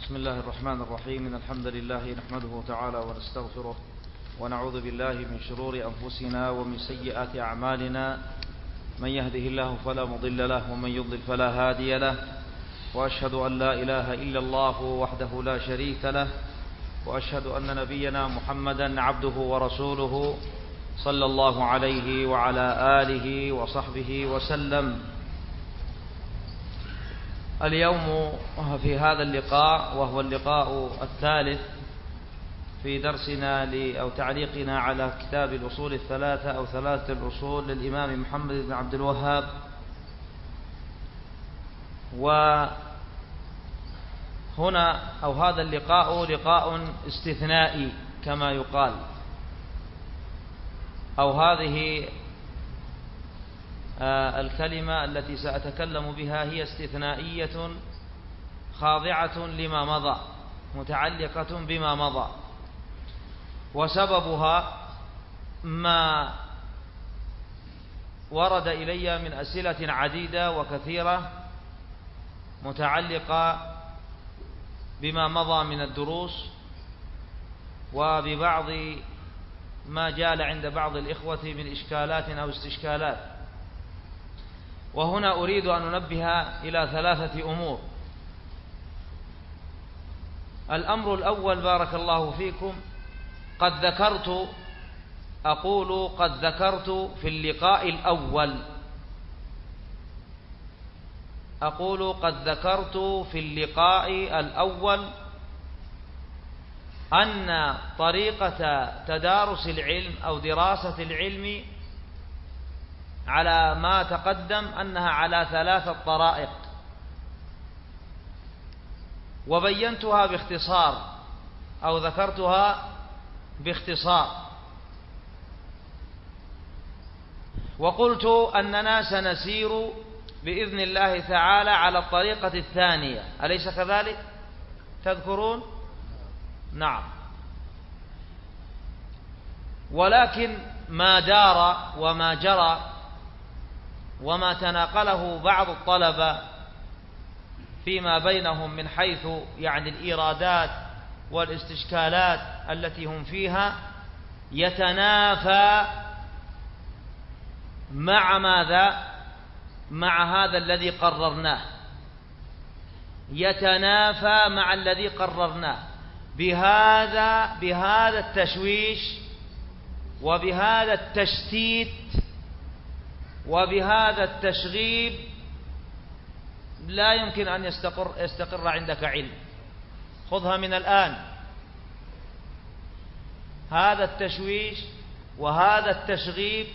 بسم الله الرحمن الرحيم. إن الحمد لله نحمده تعالى ونستغفره ونعوذ بالله من شرور أنفسنا ومن سيئات أعمالنا. من يهده الله فلا مضل له ومن يضلل فلا هادي له، وأشهد أن لا إله إلا الله وحده لا شريك له، وأشهد أن نبينا محمدا عبده ورسوله صلى الله عليه وعلى آله وصحبه وسلم. اليوم في هذا اللقاء، وهو اللقاء الثالث في درسنا أو تعليقنا على كتاب الأصول الثلاثة أو ثلاثة الأصول للإمام محمد بن عبد الوهاب. وهنا أو هذا اللقاء لقاء استثنائي كما يقال، أو هذه الكلمة التي سأتكلم بها هي استثنائية خاضعة لما مضى، متعلقة بما مضى، وسببها ما ورد إلي من أسئلة عديدة وكثيرة متعلقة بما مضى من الدروس، وببعض ما جال عند بعض الإخوة من إشكالات أو استشكالات. وهنا أريد أن أنبه إلى ثلاثة أمور. الأمر الأول بارك الله فيكم، قد ذكرت في اللقاء الأول، أن طريقة تدارس العلم أو دراسة العلم على ما تقدم أنها على ثلاثة طرائق، وبينتها باختصار أو ذكرتها باختصار، وقلت أننا سنسير بإذن الله تعالى على الطريقة الثانية، أليس كذلك؟ تذكرون؟ نعم. ولكن ما دار وما جرى وما تناقله بعض الطلبة فيما بينهم من حيث يعني الإيرادات والاستشكالات التي هم فيها يتنافى مع ماذا؟ مع هذا الذي قررناه، يتنافى مع الذي قررناه بهذا التشويش وبهذا التشتيت وبهذا التشغيب. لا يمكن أن يستقر عندك علم. خذها من الآن، هذا التشويش وهذا التشغيب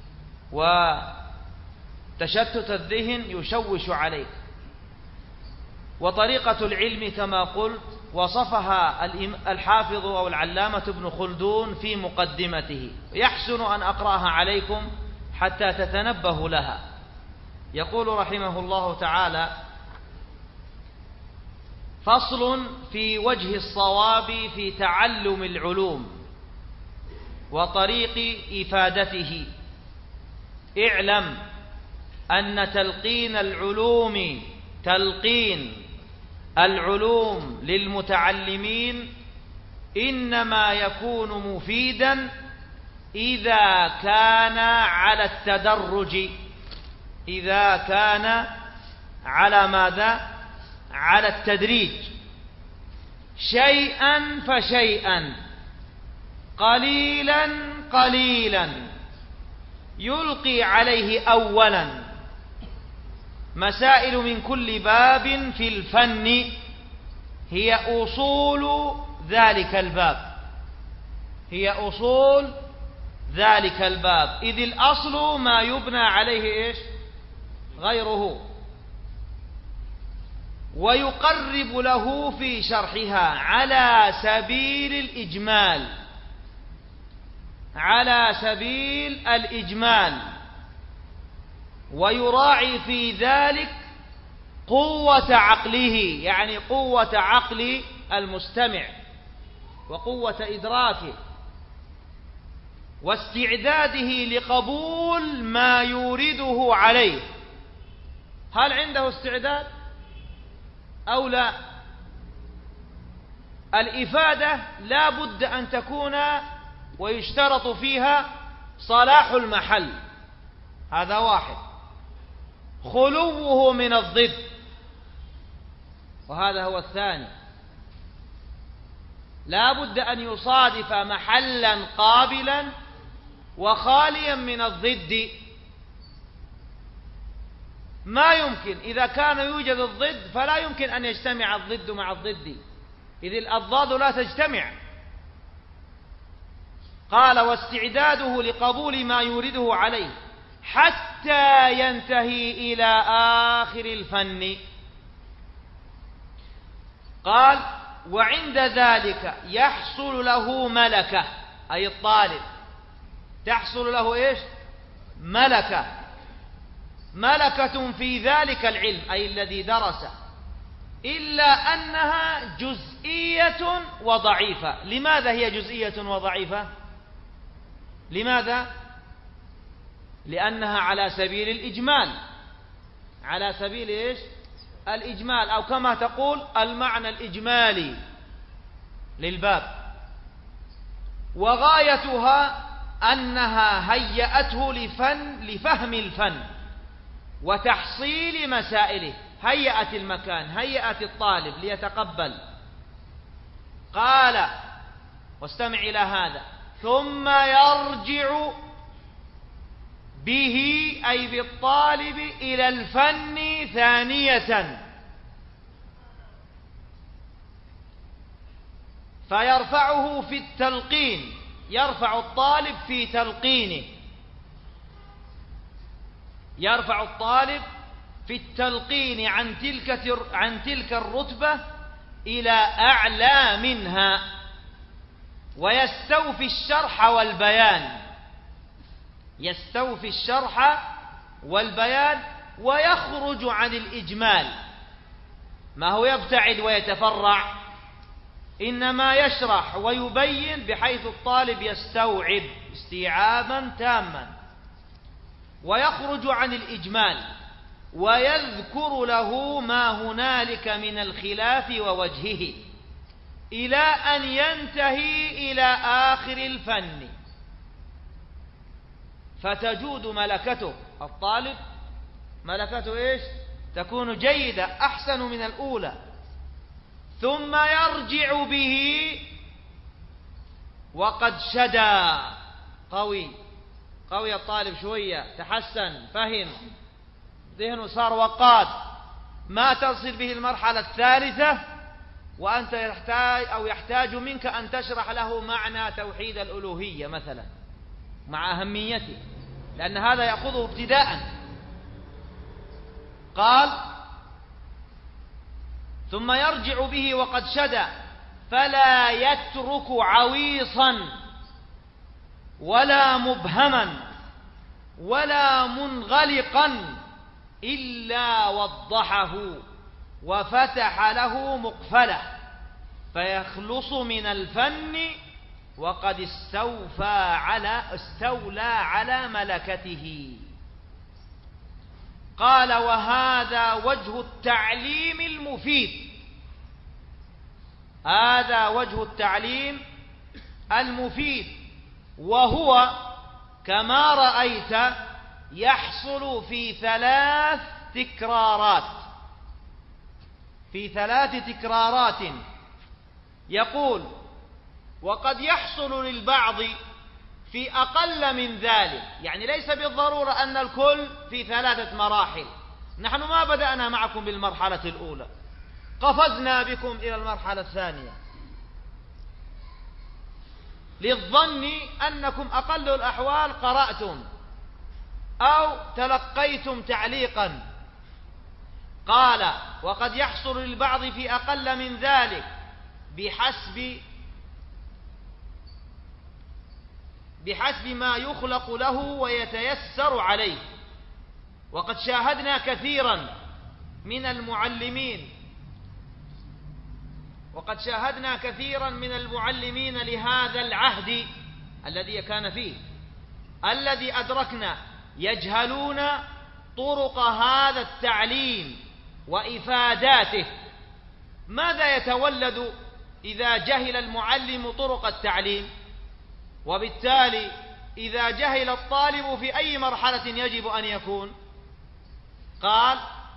وتشتت الذهن يشوش عليك. وطريقة العلم كما قلت وصفها الحافظ أو العلامة ابن خلدون في مقدمته، يحسن أن أقرأها عليكم حتى تتنبهوا لها. يقول رحمه الله تعالى: فصل في وجه الصواب في تعلم العلوم وطريق إفادته. اعلم أن تلقين العلوم للمتعلمين إنما يكون مفيدا إذا كان على التدرج، إذا كان على ماذا؟ على التدريج، شيئا فشيئا، قليلا قليلا، يلقي عليه أولا مسائل من كل باب في الفن هي أصول ذلك الباب، إذ الأصل ما يبنى عليه غيره، ويقرب له في شرحها على سبيل الإجمال، ويراعي في ذلك قوة عقله، يعني قوة عقل المستمع وقوة إدراكه واستعداده لقبول ما يورده عليه. هل عنده استعداد؟ أو لا؟ الإفادة لا بد أن تكون ويشترط فيها صلاح المحل، هذا واحد، خلوه من الضد، وهذا هو الثاني، لا بد أن يصادف محلا قابلا وخاليا من الضد. ما يمكن إذا كان يوجد الضد فلا يمكن أن يجتمع الضد مع الضد، إذ الأضداد لا تجتمع. قال واستعداده لقبول ما يورده عليه حتى ينتهي إلى آخر الفن. قال وعند ذلك يحصل له ملكة، أي الطالب تحصل له إيش؟ ملكة، ملكة في ذلك العلم أي الذي درسه، إلا أنها جزئية وضعيفة. لماذا هي جزئية وضعيفة؟ لماذا؟ لأنها على سبيل الإجمال، على سبيل إيش؟ الإجمال، أو كما تقول المعنى الإجمالي للباب، وغايتها أنها هيأته لفهم الفن وتحصيل مسائله، هيأت المكان، هيأت الطالب ليتقبل. قال واستمع إلى هذا ثم يرجع به أي بالطالب إلى الفن ثانية فيرفعه في التلقين، يرفع الطالب في تلقينه، يرفع الطالب في التلقين عن تلك الرتبة إلى أعلى منها، ويستوفي الشرح والبيان، يستوفي الشرح والبيان ويخرج عن الإجمال، ما هو يبتعد ويتفرع، إنما يشرح ويبين بحيث الطالب يستوعب استيعابا تاما، ويخرج عن الإجمال ويذكر له ما هنالك من الخلاف ووجهه إلى أن ينتهي إلى آخر الفن، فتجود ملكته الطالب، ملكته إيش؟ تكون جيدة أحسن من الأولى. ثم يرجع به وقد شدا، قوي الطالب شوية، تحسن، فهم، ذهنه صار وقاد، ما تصل به المرحلة الثالثة وأنت يحتاج منك أن تشرح له معنى توحيد الألوهية مثلا مع أهميته، لأن هذا يأخذه ابتداء. قال ثم يرجع به وقد شدا فلا يترك عويصا ولا مبهما ولا منغلقا إلا وضحه وفتح له مقفله فيخلص من الفن وقد استولى على ملكته. قال وهذا وجه التعليم المفيد، هذا وجه التعليم المفيد، وهو كما رأيت يحصل في 3 تكرارات، في 3 تكرارات. يقول وقد يحصل للبعض في أقل من ذلك، يعني ليس بالضرورة أن الكل في 3 مراحل. نحن ما بدأنا معكم بالمرحلة الأولى، قفزنا بكم إلى المرحلة الثانية للظن أنكم أقل الأحوال قرأتم أو تلقيتم تعليقا. قال وقد يحصل للبعض في أقل من ذلك بحسب ما يخلق له ويتيسر عليه. وقد شاهدنا كثيرا من المعلمين لهذا العهد الذي كان فيه، الذي أدركنا يجهلون طرق هذا التعليم وإفاداته. ماذا يتولد إذا جهل المعلم طرق التعليم، وبالتالي إذا جهل الطالب في أي مرحلة يجب أن يكون؟ قال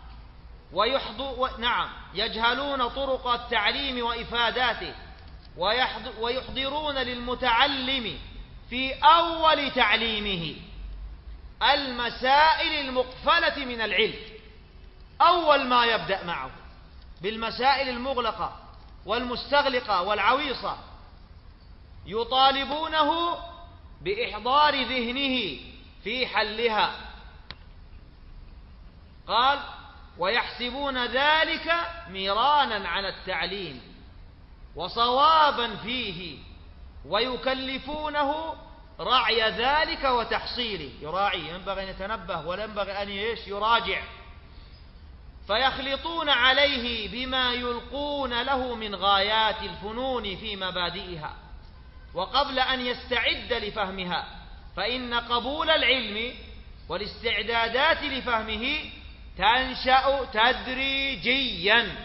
يجهلون طرق التعليم وإفاداته، ويحضرون للمتعلم في أول تعليمه المسائل المقفلة من العلم. أول ما يبدأ معه بالمسائل المغلقة والمستغلقة والعويصة، يطالبونه بإحضار ذهنه في حلها. قال ويحسبون ذلك مرانا على التعليم وصوابا فيه، ويكلفونه رعي ذلك وتحصيله. يراعي، ينبغي أن يتنبه ولا ينبغي أن يراجع. فيخلطون عليه بما يلقون له من غايات الفنون في مبادئها، وقبل أن يستعد لفهمها، فإن قبول العلم والاستعدادات لفهمه تنشأ تدريجيا.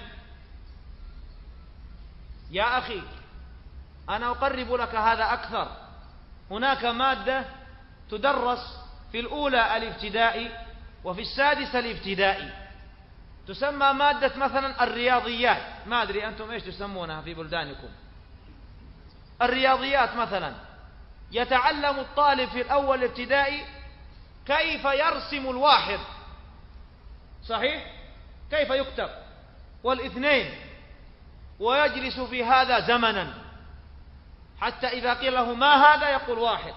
يا أخي، أنا أقرب لك هذا أكثر. هناك مادة تدرس في الأولى الابتدائي وفي السادسة الابتدائي، تسمى مادة مثلا الرياضيات. ما أدري أنتم إيش تسمونها في بلدانكم. الرياضيات مثلا، يتعلم الطالب في الأول ابتدائي كيف يرسم الواحد، صحيح؟ كيف يكتب، والاثنين، ويجلس في هذا زمنا حتى إذا قيل له ما هذا يقول واحد،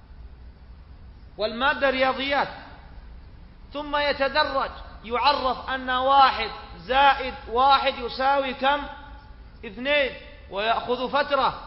والمادة رياضيات. ثم يتدرج، يعرف أن 1 زائد 1 يساوي كم؟ 2، ويأخذ فترة،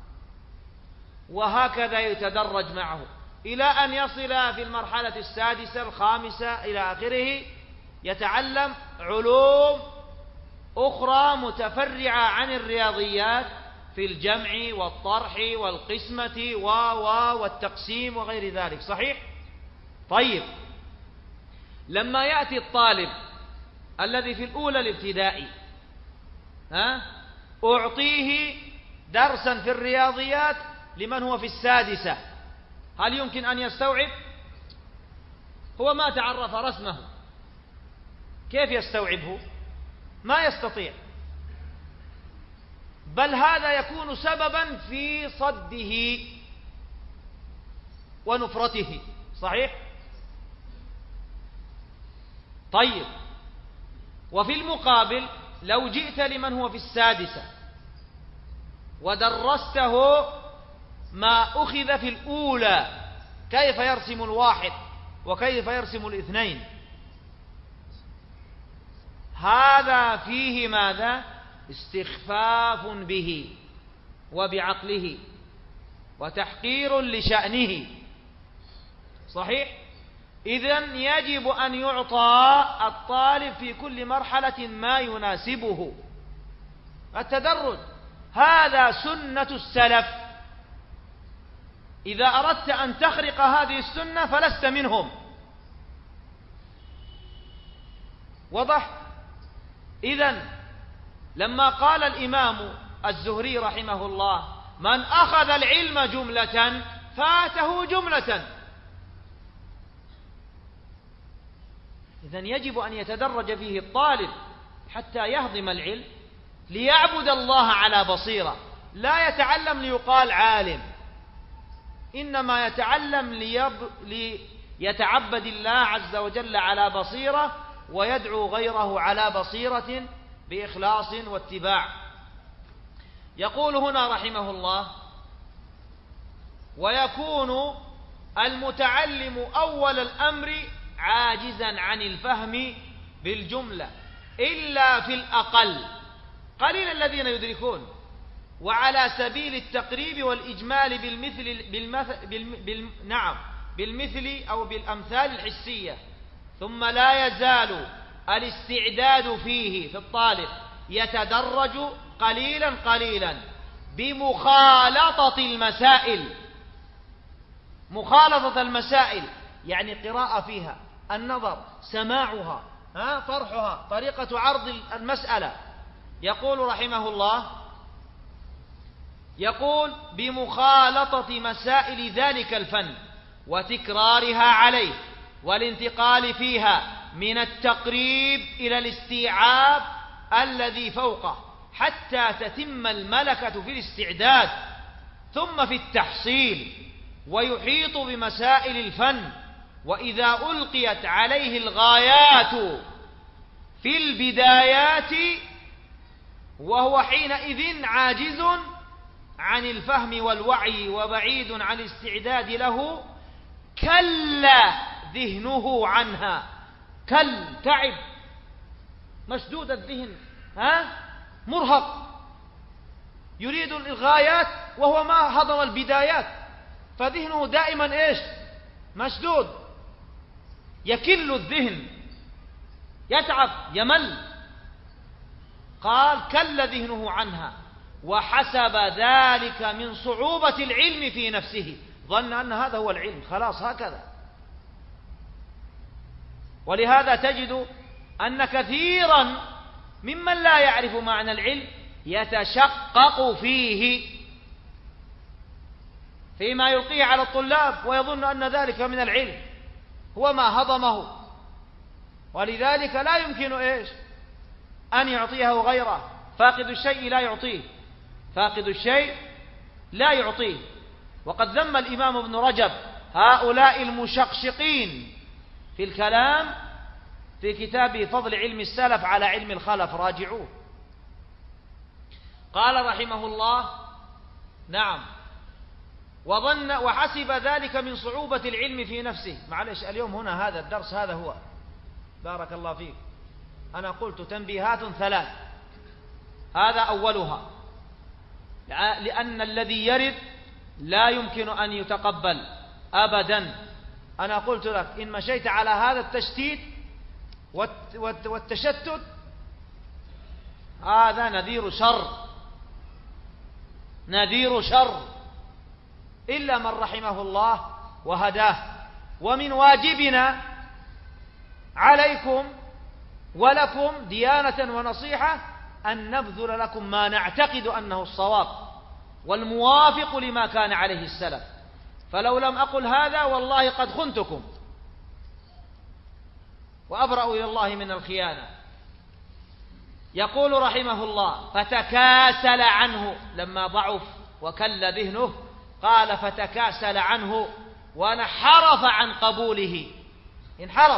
وهكذا يتدرج معه إلى أن يصل في المرحلة السادسة الخامسة إلى آخره، يتعلم علوم أخرى متفرعة عن الرياضيات في الجمع والطرح والقسمة والتقسيم وغير ذلك. صحيح؟ طيب، لما يأتي الطالب الذي في الأولى الابتدائي، أعطيه درسا في الرياضيات لمن هو في السادسة، هل يمكن أن يستوعب؟ هو ما تعرف رسمه، كيف يستوعبه؟ ما يستطيع، بل هذا يكون سببا في صده ونفرته. صحيح؟ طيب، وفي المقابل لو جئت لمن هو في السادسة ودرسته ما أخذ في الأولى، كيف يرسم 1 وكيف يرسم 2، هذا فيه ماذا؟ استخفاف به وبعقله وتحقير لشأنه. صحيح؟ إذن يجب أن يعطى الطالب في كل مرحلة ما يناسبه. التدرج هذا سنة السلف، إذا أردت أن تخرق هذه السنة فلست منهم. وضح؟ إذن لما قال الإمام الزهري رحمه الله من أخذ العلم جملة فاته جملة، إذن يجب أن يتدرج فيه الطالب حتى يهضم العلم، ليعبد الله على بصيرة، لا يتعلم ليقال عالم، إنما يتعلم ليتعبد الله عز وجل على بصيرة، ويدعو غيره على بصيرة بإخلاص واتباع. يقول هنا رحمه الله ويكون المتعلم أول الأمر عاجزا عن الفهم بالجملة إلا في الأقل، قليل الذين يدركون، وعلى سبيل التقريب والإجمال بالمثل أو بالأمثال الحسية. ثم لا يزال الاستعداد فيه في الطالب يتدرج قليلا قليلا بمخالطة المسائل. مخالطة المسائل يعني قراءة فيها، النظر، سماعها، طرحها، طريقة عرض المسألة. يقول رحمه الله يقول بمخالطة مسائل ذلك الفن وتكرارها عليه والانتقال فيها من التقريب إلى الاستيعاب الذي فوقه حتى تتم الملكة في الاستعداد ثم في التحصيل، ويحيط بمسائل الفن. وإذا ألقيت عليه الغايات في البدايات وهو حينئذ عاجز عن الفهم والوعي وبعيد عن الاستعداد له، كل ذهنه عنها. تعب، مشدود الذهن، مرهق، يريد الغايات وهو ما هضم البدايات، فذهنه دائما مشدود، يكل الذهن، يتعب، يمل. قال كل ذهنه عنها، وحسب ذلك من صعوبة العلم في نفسه، ظن أن هذا هو العلم، خلاص هكذا. ولهذا تجد أن كثيرا ممن لا يعرف معنى العلم يتشقق فيما يلقيه على الطلاب، ويظن أن ذلك من العلم، هو ما هضمه، ولذلك لا يمكن أن يعطيه غيره. فاقد الشيء لا يعطيه، فاقد الشيء لا يعطيه. وقد ذم الإمام ابن رجب هؤلاء المشقشقين في الكلام في كتابه فضل علم السلف على علم الخلف، راجعوه. قال رحمه الله: نعم، وحسب ذلك من صعوبة العلم في نفسه. معلش اليوم هنا هذا الدرس هذا هو، بارك الله فيك. أنا قلت تنبيهات 3، هذا أولها، لأن الذي يرد لا يمكن أن يتقبل أبدا. أنا قلت لك إن مشيت على هذا التشتيت والتشتت هذا نذير شر إلا من رحمه الله وهداه. ومن واجبنا عليكم ولكم ديانة ونصيحة أن نبذل لكم ما نعتقد أنه الصواب والموافق لما كان عليه السلف، فلو لم أقل هذا والله قد خنتكم وأبرأ إلى الله من الخيانة. يقول رحمه الله: فتكاسل عنه، لما ضعف وكل ذهنه قال فتكاسل عنه وانحرف عن قبوله، انحرف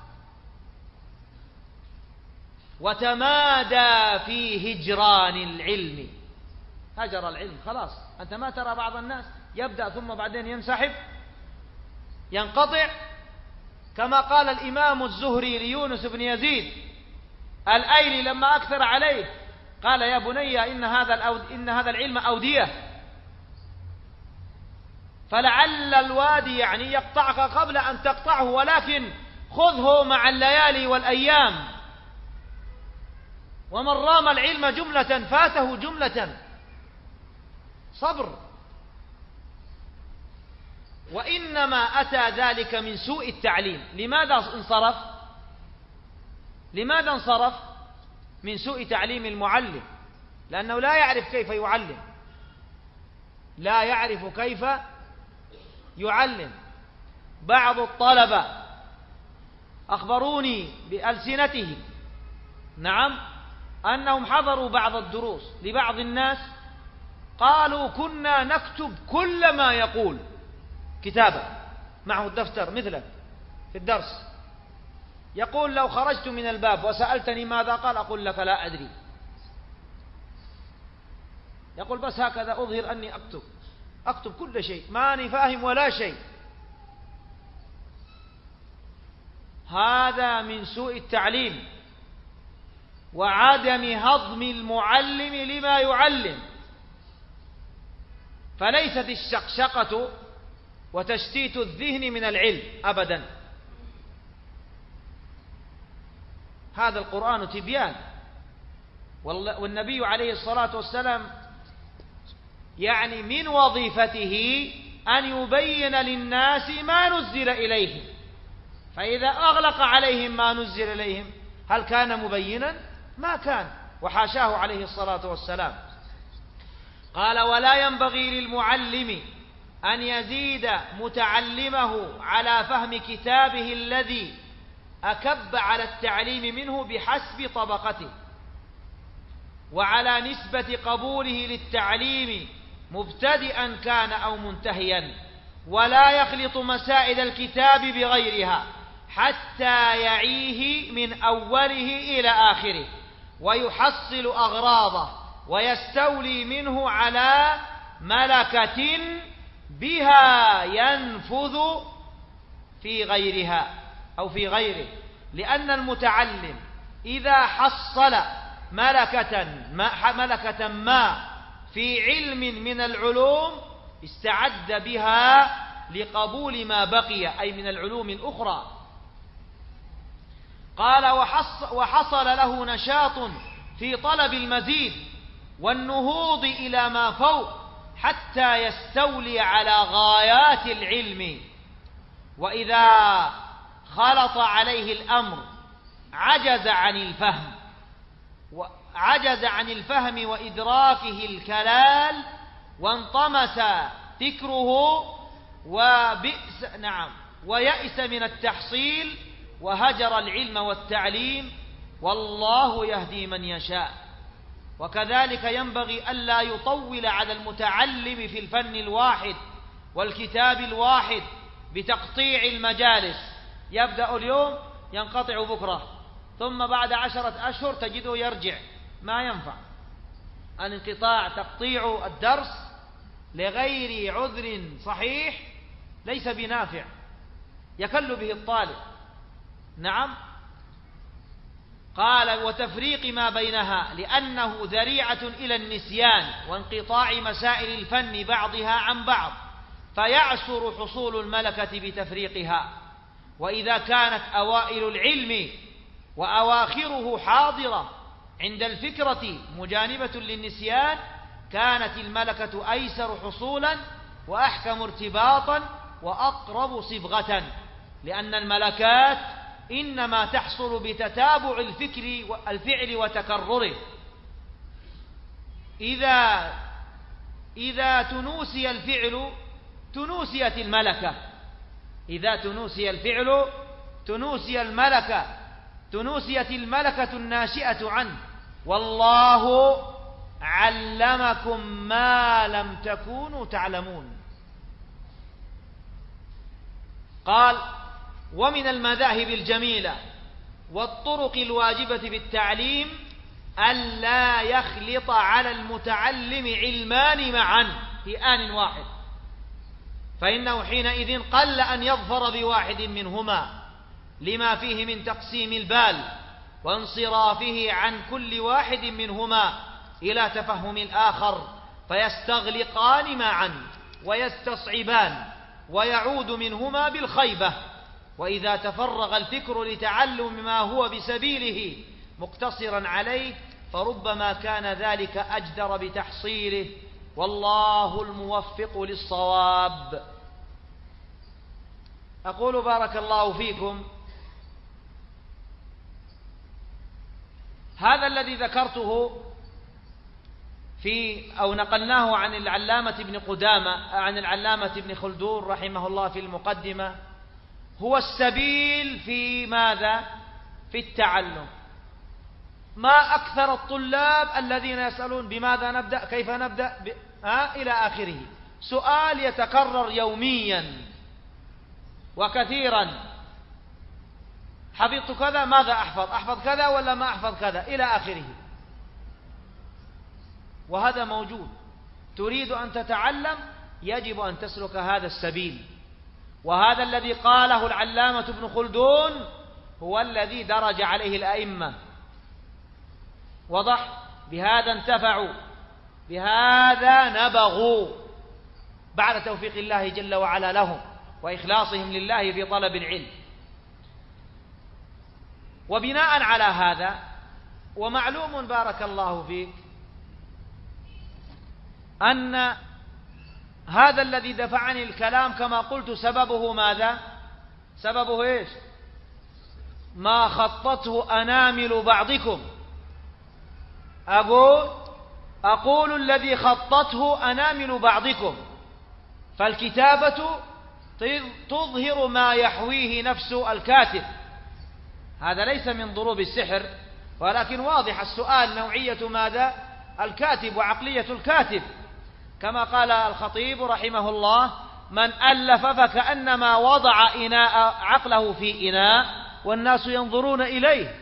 وتمادى في هجران العلم. هجر العلم، خلاص. أنت ما ترى بعض الناس يبدأ ثم بعدين ينسحب، ينقطع، كما قال الإمام الزهري ليونس بن يزيد الأيلي لما أكثر عليه، قال: يا بني إن هذا العلم أودية، فلعل الوادي يعني يقطعك قبل أن تقطعه، ولكن خذه مع الليالي والأيام. ومن رام العلم جملة فاته جملة. صبر. وإنما أتى ذلك من سوء التعليم. لماذا انصرف؟ من سوء تعليم المعلم، لأنه لا يعرف كيف يعلم، لا يعرف كيف يعلم. بعض الطلبة أخبروني بألسنتهم، نعم، أنهم حضروا بعض الدروس لبعض الناس، قالوا: كنا نكتب كل ما يقول كتابة، معه الدفتر مثلك في الدرس، يقول: لو خرجت من الباب وسألتني ماذا قال أقول لك لا أدري. يقول: بس هكذا أظهر أني أكتب كل شيء، ماني فاهم ولا شيء. هذا من سوء التعليم وعدم هضم المعلم لما يعلم. فليست الشقشقة وتشتيت الذهن من العلم أبدا. هذا القرآن تبيان، والنبي عليه الصلاة والسلام يعني من وظيفته أن يبين للناس ما نزل إليهم، فإذا أغلق عليهم ما نزل إليهم هل كان مبينا؟ ما كان، وحاشاه عليه الصلاة والسلام. قال: ولا ينبغي للمعلم أن يزيد متعلمه على فهم كتابه الذي أكب على التعليم منه بحسب طبقته، وعلى نسبة قبوله للتعليم مبتدئا كان أو منتهيا، ولا يخلط مسائل الكتاب بغيرها حتى يعيه من أوله إلى آخره، ويحصل أغراضه ويستولي منه على ملكة بها ينفذ في غيرها أو في غيره. لأن المتعلم إذا حصل ملكة ما في علم من العلوم استعد بها لقبول ما بقي، أي من العلوم الأخرى. قال: وحصل له نشاط في طلب المزيد والنهوض إلى ما فوق حتى يستولي على غايات العلم. وإذا خلط عليه الأمر عجز عن الفهم وإدراكه الكلال، وانطمس فكره ويأس من التحصيل، وهجر العلم والتعليم، والله يهدي من يشاء. وكذلك ينبغي ألا يطول على المتعلم في الفن الواحد والكتاب الواحد بتقطيع المجالس، يبدأ اليوم ينقطع بكرة، ثم بعد 10 أشهر تجده يرجع. ما ينفع الانقطاع. تقطيع الدرس لغير عذر صحيح ليس بنافع، يكل به الطالب. نعم. قال: وتفريق ما بينها، لأنه ذريعة إلى النسيان وانقطاع مسائل الفن بعضها عن بعض، فيعسر حصول الملكة بتفريقها. وإذا كانت أوائل العلم وأواخره حاضرة عند الفكرة مجانبة للنسيان، كانت الملكة أيسر حصولا وأحكم ارتباطا وأقرب صبغة، لأن الملكات إنما تحصل بتتابع الفعل وتكرره. إذا تنوسي الفعل تنوسيت الملكة، إذا تنوسي الفعل تنوسيت الملكة الناشئة عنه. والله علمكم ما لم تكونوا تعلمون. قال: ومن المذاهب الجميلة والطرق الواجبة في التعليم ألا يخلط على المتعلم علمان معا في آن واحد، فإنه حينئذ قل أن يظفر بواحد منهما، لما فيه من تقسيم البال وانصرافه عن كل واحد منهما إلى تفهم الآخر، فيستغلقان معا ويستصعبان، ويعود منهما بالخيبة. وإذا تفرغ الفكر لتعلم ما هو بسبيله مقتصرا عليه، فربما كان ذلك أجدر بتحصيله، والله الموفق للصواب. أقول بارك الله فيكم، هذا الذي ذكرته نقلناه عن العلامة ابن قدامة عن العلامة ابن خلدون رحمه الله في المقدمة، هو السبيل في ماذا؟ في التعلم. ما أكثر الطلاب الذين يسألون بماذا نبدأ، كيف نبدأ، إلى آخره. سؤال يتكرر يوميا وكثيرا: حفظت كذا، ماذا أحفظ كذا ولا ما أحفظ كذا، إلى آخره. وهذا موجود. تريد أن تتعلم يجب أن تسلك هذا السبيل، وهذا الذي قاله العلامة ابن خلدون هو الذي درج عليه الأئمة. وضح؟ بهذا انتفعوا، بهذا نبغوا بعد توفيق الله جل وعلا لهم وإخلاصهم لله في طلب العلم. وبناء على هذا، ومعلوم بارك الله فيك أن هذا الذي دفعني الكلام كما قلت سببه ماذا؟ سببه إيش؟ ما خطته أنامل بعضكم. أقول أقول الذي خطته أنامل بعضكم، فالكتابة تظهر ما يحويه نفس الكاتب. هذا ليس من ضروب السحر، ولكن واضح السؤال نوعية ماذا؟ الكاتب وعقلية الكاتب، كما قال الخطيب رحمه الله: من ألف فكأنما وضع عقله في إناء والناس ينظرون إليه.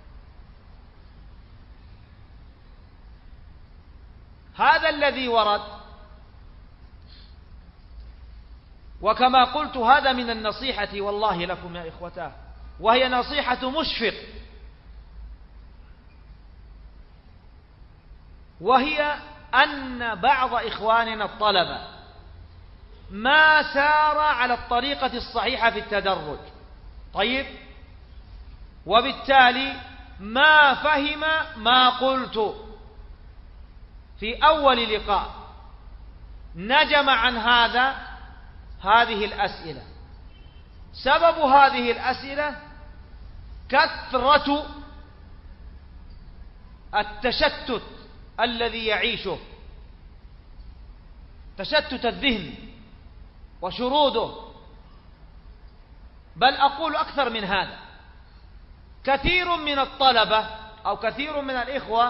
هذا الذي ورد، وكما قلت هذا من النصيحة والله لكم يا إخوتاه، وهي نصيحة مشفق، وهي أن بعض إخواننا الطلبة ما سار على الطريقة الصحيحة في التدرج، طيب، وبالتالي ما فهم ما قلت في أول لقاء، نجم عن هذه الأسئلة. سبب هذه الأسئلة كثرة التشتت الذي يعيشه، تشتت الذهن وشروده. بل أقول أكثر من هذا، كثير من الطلبة أو كثير من الإخوة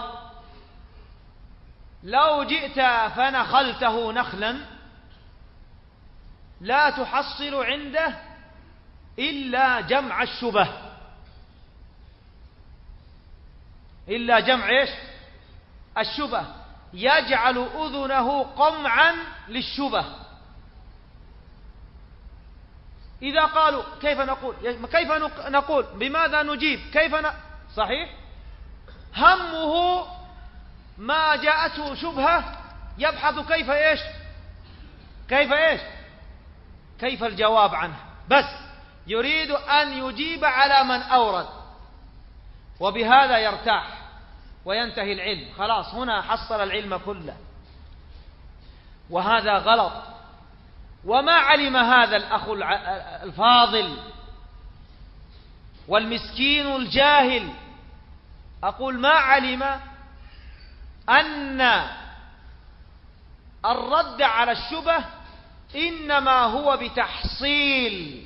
لو جئت فنخلته نخلا لا تحصل عنده إلا جمع الشبه، إلا جمع إيش؟ الشبه. يجعل أذنه قمعا للشبه. إذا قالوا كيف نقول بماذا نجيب صحيح، همه ما جاءته شبهة يبحث كيف الجواب عنها، بس يريد أن يجيب على من أورد، وبهذا يرتاح وينتهي العلم، خلاص هنا حصل العلم كله. وهذا غلط. وما علم هذا الأخ الفاضل والمسكين الجاهل، أقول ما علم أن الرد على الشبه إنما هو بتحصيل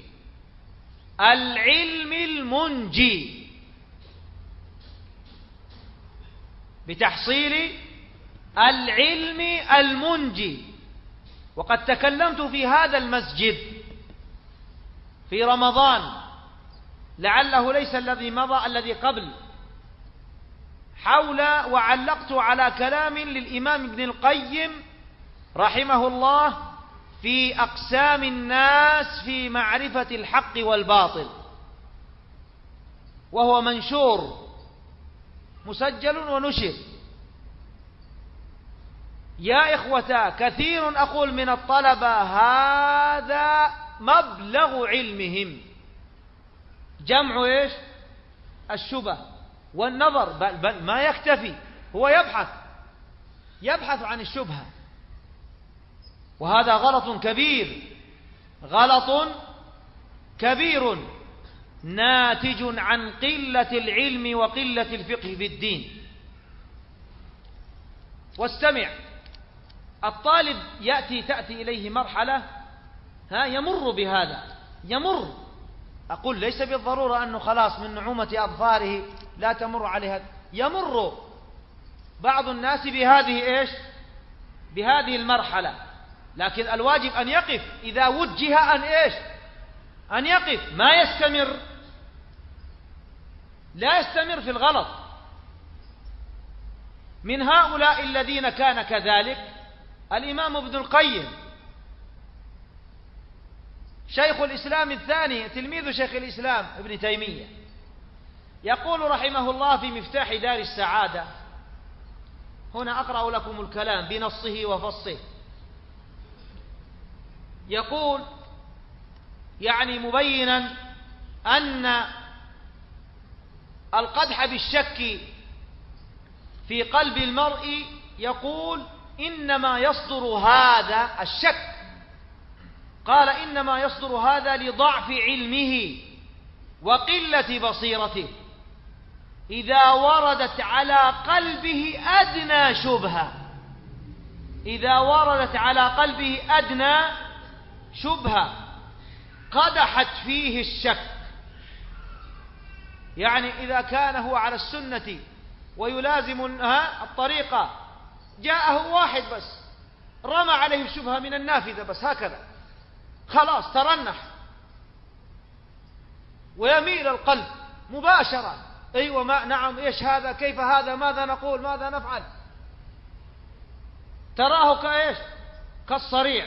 العلم المنجي، بتحصيل العلم المنجي. وقد تكلمت في هذا المسجد في رمضان، لعله ليس الذي مضى، الذي قبل، وعلقت على كلام للإمام ابن القيم رحمه الله في أقسام الناس في معرفة الحق والباطل، وهو منشور مسجل ونشر. يا إخوتا، كثير أقول من الطلبة هذا مبلغ علمهم، جمع إيش؟ الشبه والنظر، بل ما يكتفي، هو يبحث عن الشبهة، وهذا غلط كبير ناتج عن قلة العلم وقلة الفقه في الدين. واستمع، الطالب تأتي إليه مرحلة يمر بهذا، أقول ليس بالضرورة أنه خلاص من نعومة أظفاره لا تمر عليها، يمر بعض الناس بهذه المرحلة، لكن الواجب أن يقف إذا وجه أن يقف، ما يستمر، لا يستمر في الغلط. من هؤلاء الذين كان كذلك الإمام ابن القيم، شيخ الإسلام الثاني، تلميذ شيخ الإسلام ابن تيمية، يقول رحمه الله في مفتاح دار السعادة، هنا أقرأ لكم الكلام بنصه وفصه، يقول يعني مبينا أن القدح بالشك في قلب المرء، يقول إنما يصدر هذا الشك، قال إنما يصدر هذا لضعف علمه وقلة بصيرته، إذا وردت على قلبه أدنى شبهة إذا وردت على قلبه أدنى شبهة قدحت فيه الشك. يعني إذا كان هو على السنة ويلازم الطريقة، جاءه واحد بس رمى عليه شبهة من النافذة بس هكذا، خلاص ترنح ويميل القلب مباشرة. أيوة، ما نعم، إيش هذا، كيف هذا، ماذا نقول، ماذا نفعل، تراه كإيش، كالصريع،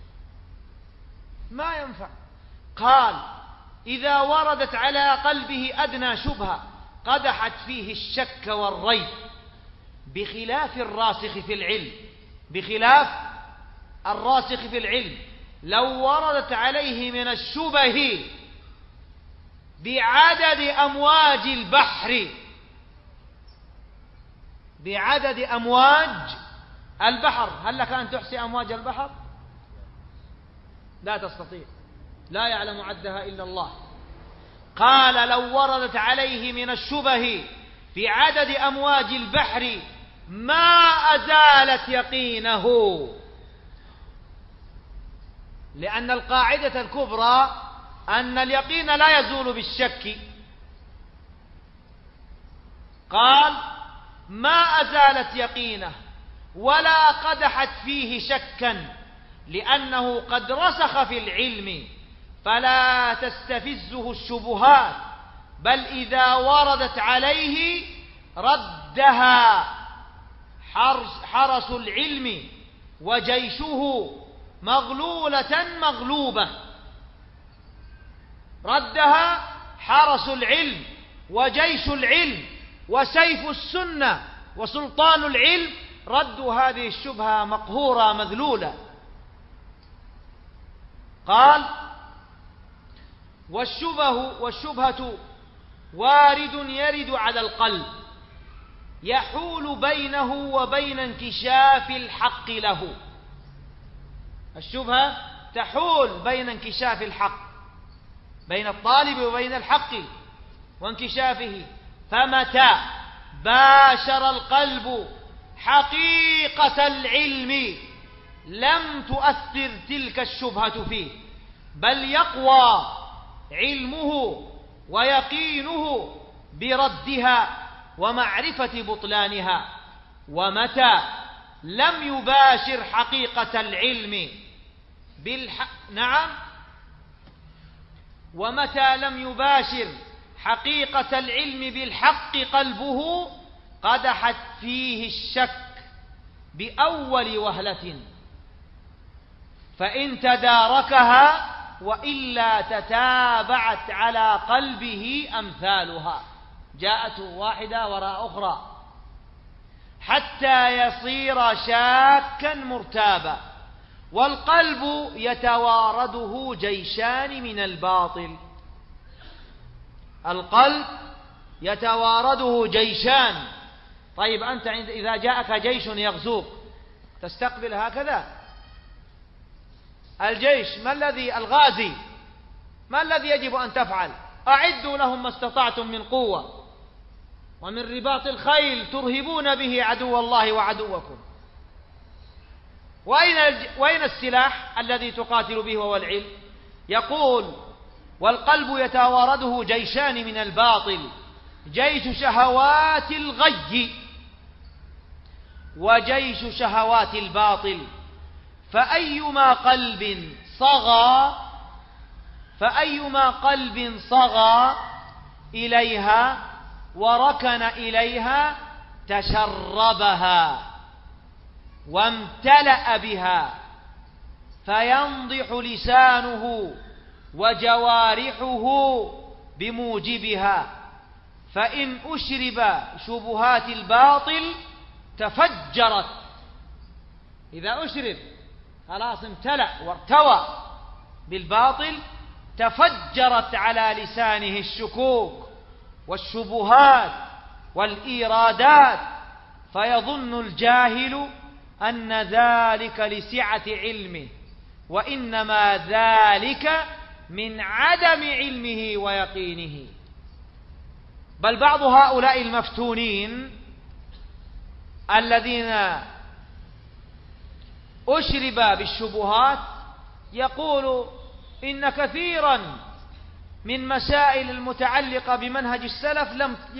ما ينفع. قال إذا وردت على قلبه أدنى شبهة قدحت فيه الشك والريب، بخلاف الراسخ في العلم. بخلاف الراسخ في العلم، لو وردت عليه من الشبه بعدد أمواج البحر، بعدد أمواج البحر. هل لك أن تحصي أمواج البحر؟ لا تستطيع، لا يعلم عدها إلا الله. قال لو وردت عليه من الشبه في عدد أمواج البحر ما أزالت يقينه، لأن القاعدة الكبرى أن اليقين لا يزول بالشك. قال ما أزالت يقينه ولا قدحت فيه شكا، لأنه قد رسخ في العلم فلا تستفزه الشبهات، بل إذا وردت عليه ردها حرس العلم وجيشه مغلولة مغلوبة. ردها حرس العلم وجيش العلم وسيف السنة وسلطان العلم، ردوا هذه الشبهة مقهورة مذلولة. قال والشبهة وارد يرد على القلب يحول بينه وبين انكشاف الحق له. الشبهة تحول بين انكشاف الحق، بين الطالب وبين الحق وانكشافه. فمتى باشر القلب حقيقة العلم لم تؤثر تلك الشبهة فيه، بل يقوى علمه ويقينه بردها ومعرفة بطلانها. ومتى لم يباشر حقيقة العلم ومتى لم يباشر حقيقة العلم بالحق قلبه قدحت فيه الشك بأول وهلة، فإن تداركها وإلا تتابعت على قلبه أمثالها، جاءت واحدة وراء أخرى حتى يصير شاكا مرتابا. والقلب يتوارده جيشان من الباطل، القلب يتوارده جيشان. طيب أنت إذا جاءك جيش يغزوك تستقبل هكذا؟ الجيش الغازي ما الذي يجب أن تفعل؟ أعدوا لهم ما استطعتم من قوة ومن رباط الخيل ترهبون به عدو الله وعدوكم. وأين السلاح الذي تقاتل به وهو العلم؟ يقول والقلب يتوارده جيشان من الباطل، جيش شهوات الغي وجيش شهوات الباطل. فأيما قلب صغى إليها وركن إليها تشربها وامتلأ بها، فينضح لسانه وجوارحه بموجبها. فإن أشرب شبهات الباطل تفجرت، إذا أشرب خلاص امتلأ وارتوى بالباطل تفجرت على لسانه الشكوك والشبهات والإيرادات، فيظن الجاهل أن ذلك لسعة علمه، وإنما ذلك من عدم علمه ويقينه. بل بعض هؤلاء المفتونين الذين أشرب بالشبهات يقول إن كثيرا من مسائل المتعلقة بمنهج السلف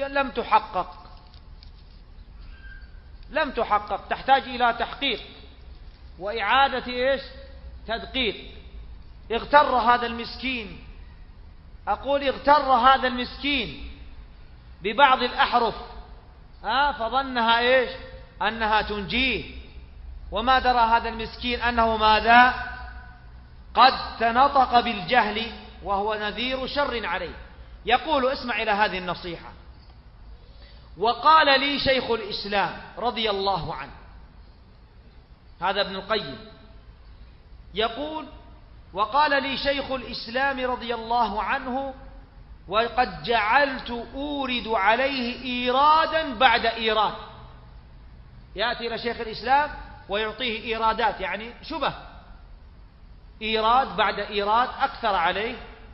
لم تحقق، تحتاج إلى تحقيق وإعادة تدقيق. اغتر هذا المسكين، أقول اغتر هذا المسكين ببعض الأحرف فظنها أنها تنجيه، وما درى هذا المسكين أنه ماذا؟ قد تنطق بالجهل وهو نذير شر عليه. يقول اسمع إلى هذه النصيحة: وقال لي شيخ الإسلام رضي الله عنه، هذا ابن القيم يقول: وقال لي شيخ الإسلام رضي الله عنه وقد جعلت أورد عليه إيرادا بعد إيراد. يأتي إلى شيخ الإسلام ويعطيه إيرادات، يعني شبه، إيراد بعد إيراد أكثر عليه.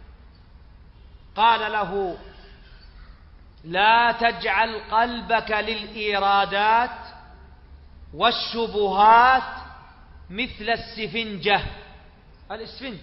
قال له: لا تجعل قلبك للإيرادات والشبهات مثل السفنجة، الإسفنج،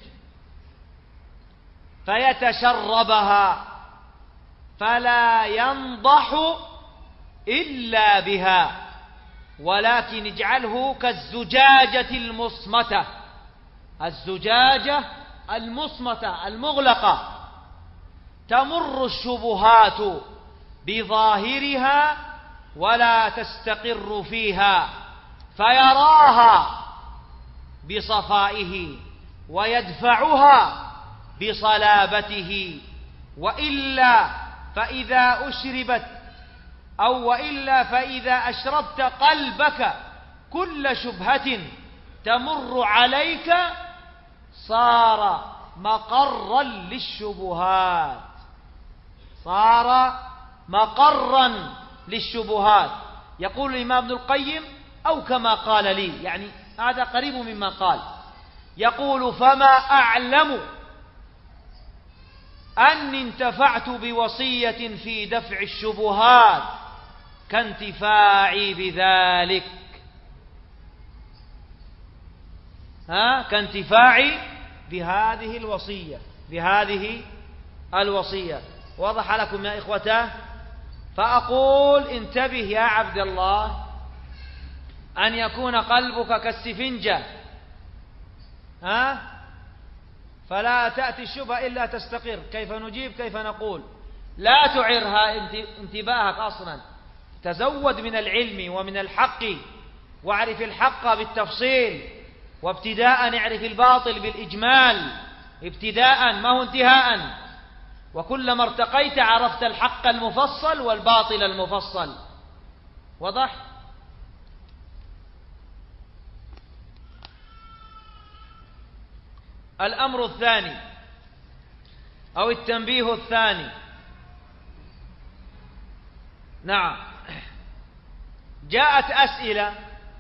فيتشربها فلا ينضح إلا بها، ولكن اجعله كالزجاجة المصمتة، الزجاجة المصمتة المغلقة، تمر الشبهات بظاهرها ولا تستقر فيها، فيراها بصفائه ويدفعها بصلابته، وإلا فإذا أشربت قلبك كل شبهة تمر عليك صار مقرا للشبهات، يقول الإمام ابن القيم: أو كما قال لي، يعني هذا قريب مما قال. يقول: فما أعلم أني انتفعت بوصية في دفع الشبهات كانتفاعي بذلك، كانتفاعي بهذه الوصية. وضح لكم يا إخوته؟ فأقول: انتبه يا عبد الله أن يكون قلبك كالسفنجة، فلا تأتي الشبهة إلا تستقر. كيف نجيب؟ كيف نقول؟ لا تعرها انتباهك أصلا، تزود من العلم ومن الحق، واعرف الحق بالتفصيل، وابتداء اعرف الباطل بالإجمال، ابتداء ما هو انتهاء، وكلما ارتقيت عرفت الحق المفصل والباطل المفصل. وضح؟ الأمر الثاني أو التنبيه الثاني، نعم، جاءت أسئلة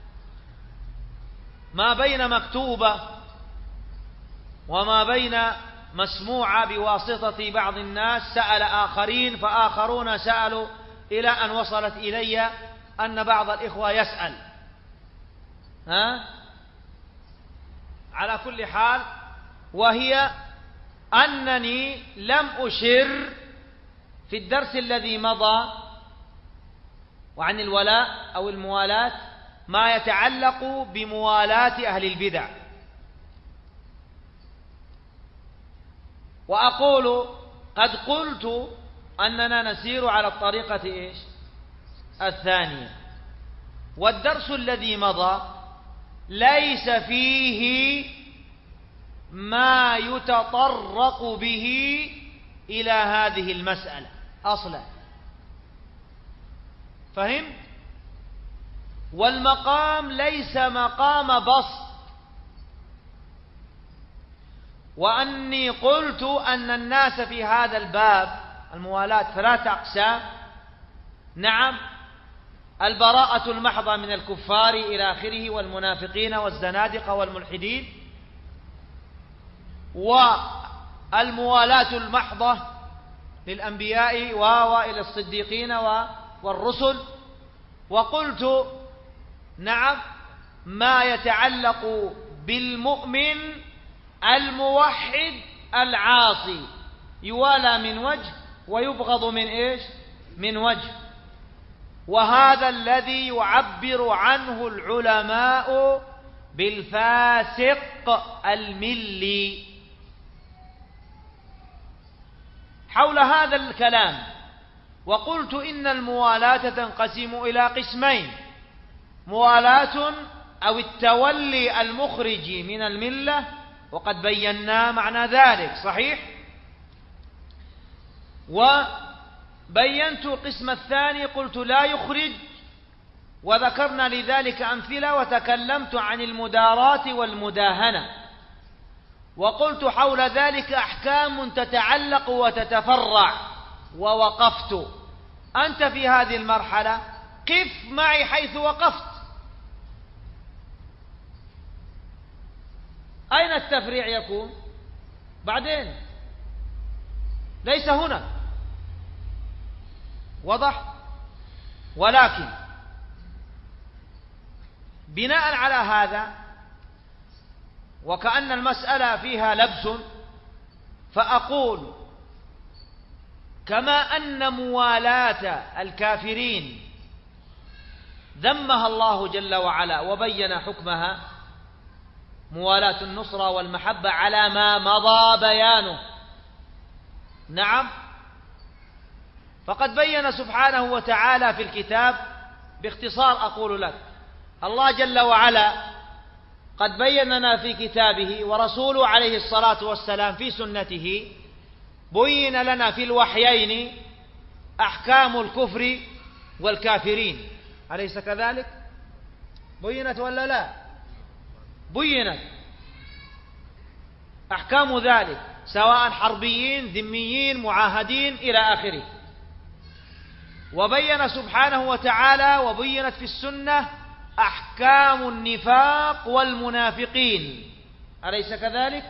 ما بين مكتوبة وما بين مسموعة بواسطة بعض الناس، سأل آخرين، فآخرون سألوا، إلى أن وصلت إلي أن بعض الإخوة يسأل. على كل حال، وهي أنني لم أشر في الدرس الذي مضى وعن الولاء أو الموالاة ما يتعلق بموالاة أهل البدع، وأقول قد قلت أننا نسير على الطريقة الثانية، والدرس الذي مضى ليس فيه ما يتطرق به إلى هذه المسألة أصلا، فهمت؟ والمقام ليس مقام بسط، وأني قلت أن الناس في هذا الباب الموالاة 3 أقسام. نعم، البراءة المحضة من الكفار إلى آخره، والمنافقين والزنادقة والملحدين، والموالاة المحضة للأنبياء وإلى الصديقين والرسل. وقلت نعم ما يتعلق بالمؤمن الموحد العاصي، يوالى من وجه ويبغض من إيش؟ من وجه. وهذا الذي يعبر عنه العلماء بالفاسق الملي. حول هذا الكلام وقلت إن الموالاة تنقسم إلى قسمين: موالاة أو التولي المخرج من الملة، وقد بينا معنى ذلك صحيح، وبينت القسم الثاني قلت لا يخرج، وذكرنا لذلك أمثلة، وتكلمت عن المداراة والمداهنة، وقلت حول ذلك أحكام تتعلق وتتفرع، ووقفت. أنت في هذه المرحلة قف معي حيث وقفت. أين التفريع يكون؟ بعدين، ليس هنا. وضح؟ ولكن بناء على هذا، وكأن المسألة فيها لبس، فأقول كما أن موالاة الكافرين ذمها الله جل وعلا وبين حكمها، موالاة النصرة والمحبة على ما مضى بيانه، نعم، فقد بين سبحانه وتعالى في الكتاب، باختصار أقول لك، الله جل وعلا قد بين لنا في كتابه، ورسوله عليه الصلاة والسلام في سنته بين لنا في الوحيين أحكام الكفر والكافرين، أليس كذلك؟ بينت ولا لا؟ بينت أحكام ذلك، سواء حربيين ذميين معاهدين إلى آخره. وبين سبحانه وتعالى وبينت في السنة أحكام النفاق والمنافقين، أليس كذلك؟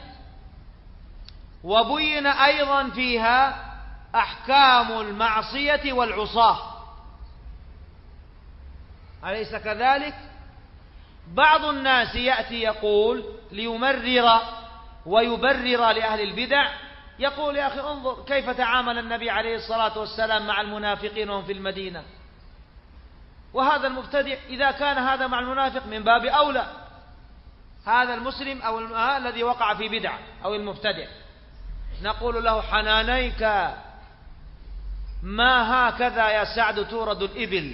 وبين أيضا فيها أحكام المعصية والعصاة، أليس كذلك؟ بعض الناس يأتي يقول ليمرر ويبرر لأهل البدع، يقول يا أخي انظر كيف تعامل النبي عليه الصلاة والسلام مع المنافقين وهم في المدينة، وهذا المبتدع إذا كان هذا مع المنافق من باب أولى هذا المسلم أو الذي وقع في بدعة أو المبتدع. نقول له حنانيك، ما هكذا يا سعد تورد الإبل،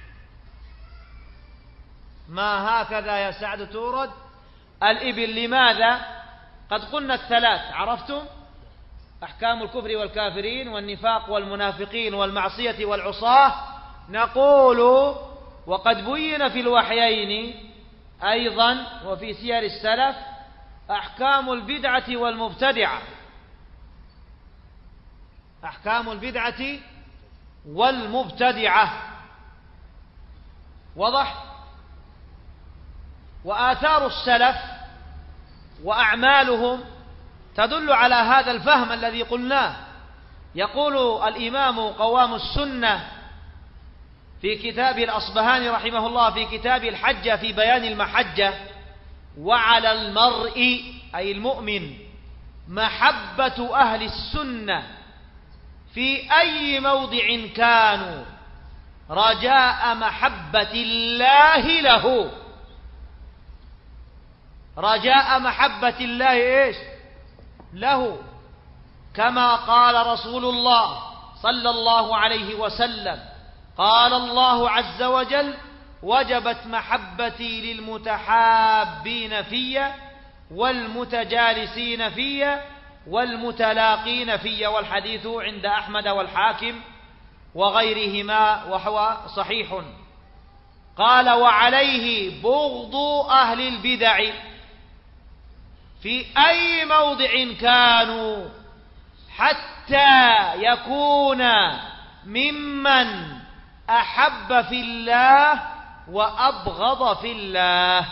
ما هكذا يا سعد تورد الإبل. لماذا؟ قد قلنا الثلاث، عرفتم؟ أحكام الكفر والكافرين والنفاق والمنافقين والمعصية والعصاة. نقول وقد بين في الوحيين أيضا وفي سير السلف أحكام البدعة والمبتدعة، أحكام البدعة والمبتدعة، وضح؟ وآثار السلف وأعمالهم تدل على هذا الفهم الذي قلناه. يقول الإمام قوام السنة في كتاب الأصبهاني رحمه الله في كتاب الحجة في بيان المحجة: وعلى المرء أي المؤمن محبة أهل السنة في أي موضع كانوا رجاء محبة الله له، رجاء محبة الله إيش؟ له، كما قال رسول الله صلى الله عليه وسلم: قال الله عز وجل: وجبت محبتي للمتحابين في والمتجالسين في والمتلاقين في. والحديث عند أحمد والحاكم وغيرهما وهو صحيح. قال: وعليه بغض أهل البدع في أي موضع كانوا حتى يكون ممن أحب في الله وأبغض في الله.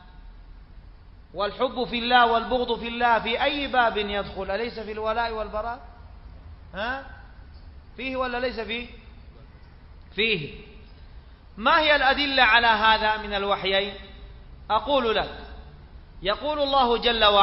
والحب في الله والبغض في الله في أي باب يدخل؟ أليس في الولاء والبراء؟ فيه ولا ليس فيه؟ فيه. ما هي الأدلة على هذا من الوحيين؟ أقول لك: يقول الله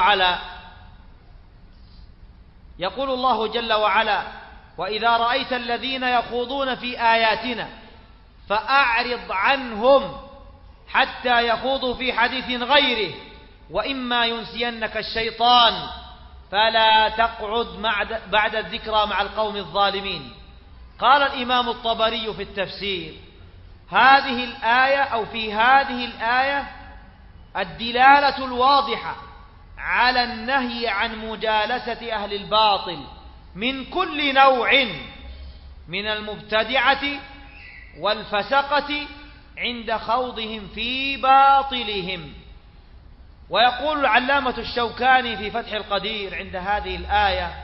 جل وعلا: وإذا رأيت الذين يخوضون في آياتنا فأعرض عنهم حتى يخوضوا في حديث غيره وإما ينسينك الشيطان فلا تقعد بعد الذكرى مع القوم الظالمين. قال الإمام الطبري في التفسير: هذه الآية أو في هذه الآية الدلالة الواضحة على النهي عن مجالسة أهل الباطل من كل نوع من المبتدعة والفسقة عند خوضهم في باطلهم. ويقول العلامة الشوكاني في فتح القدير عند هذه الآية،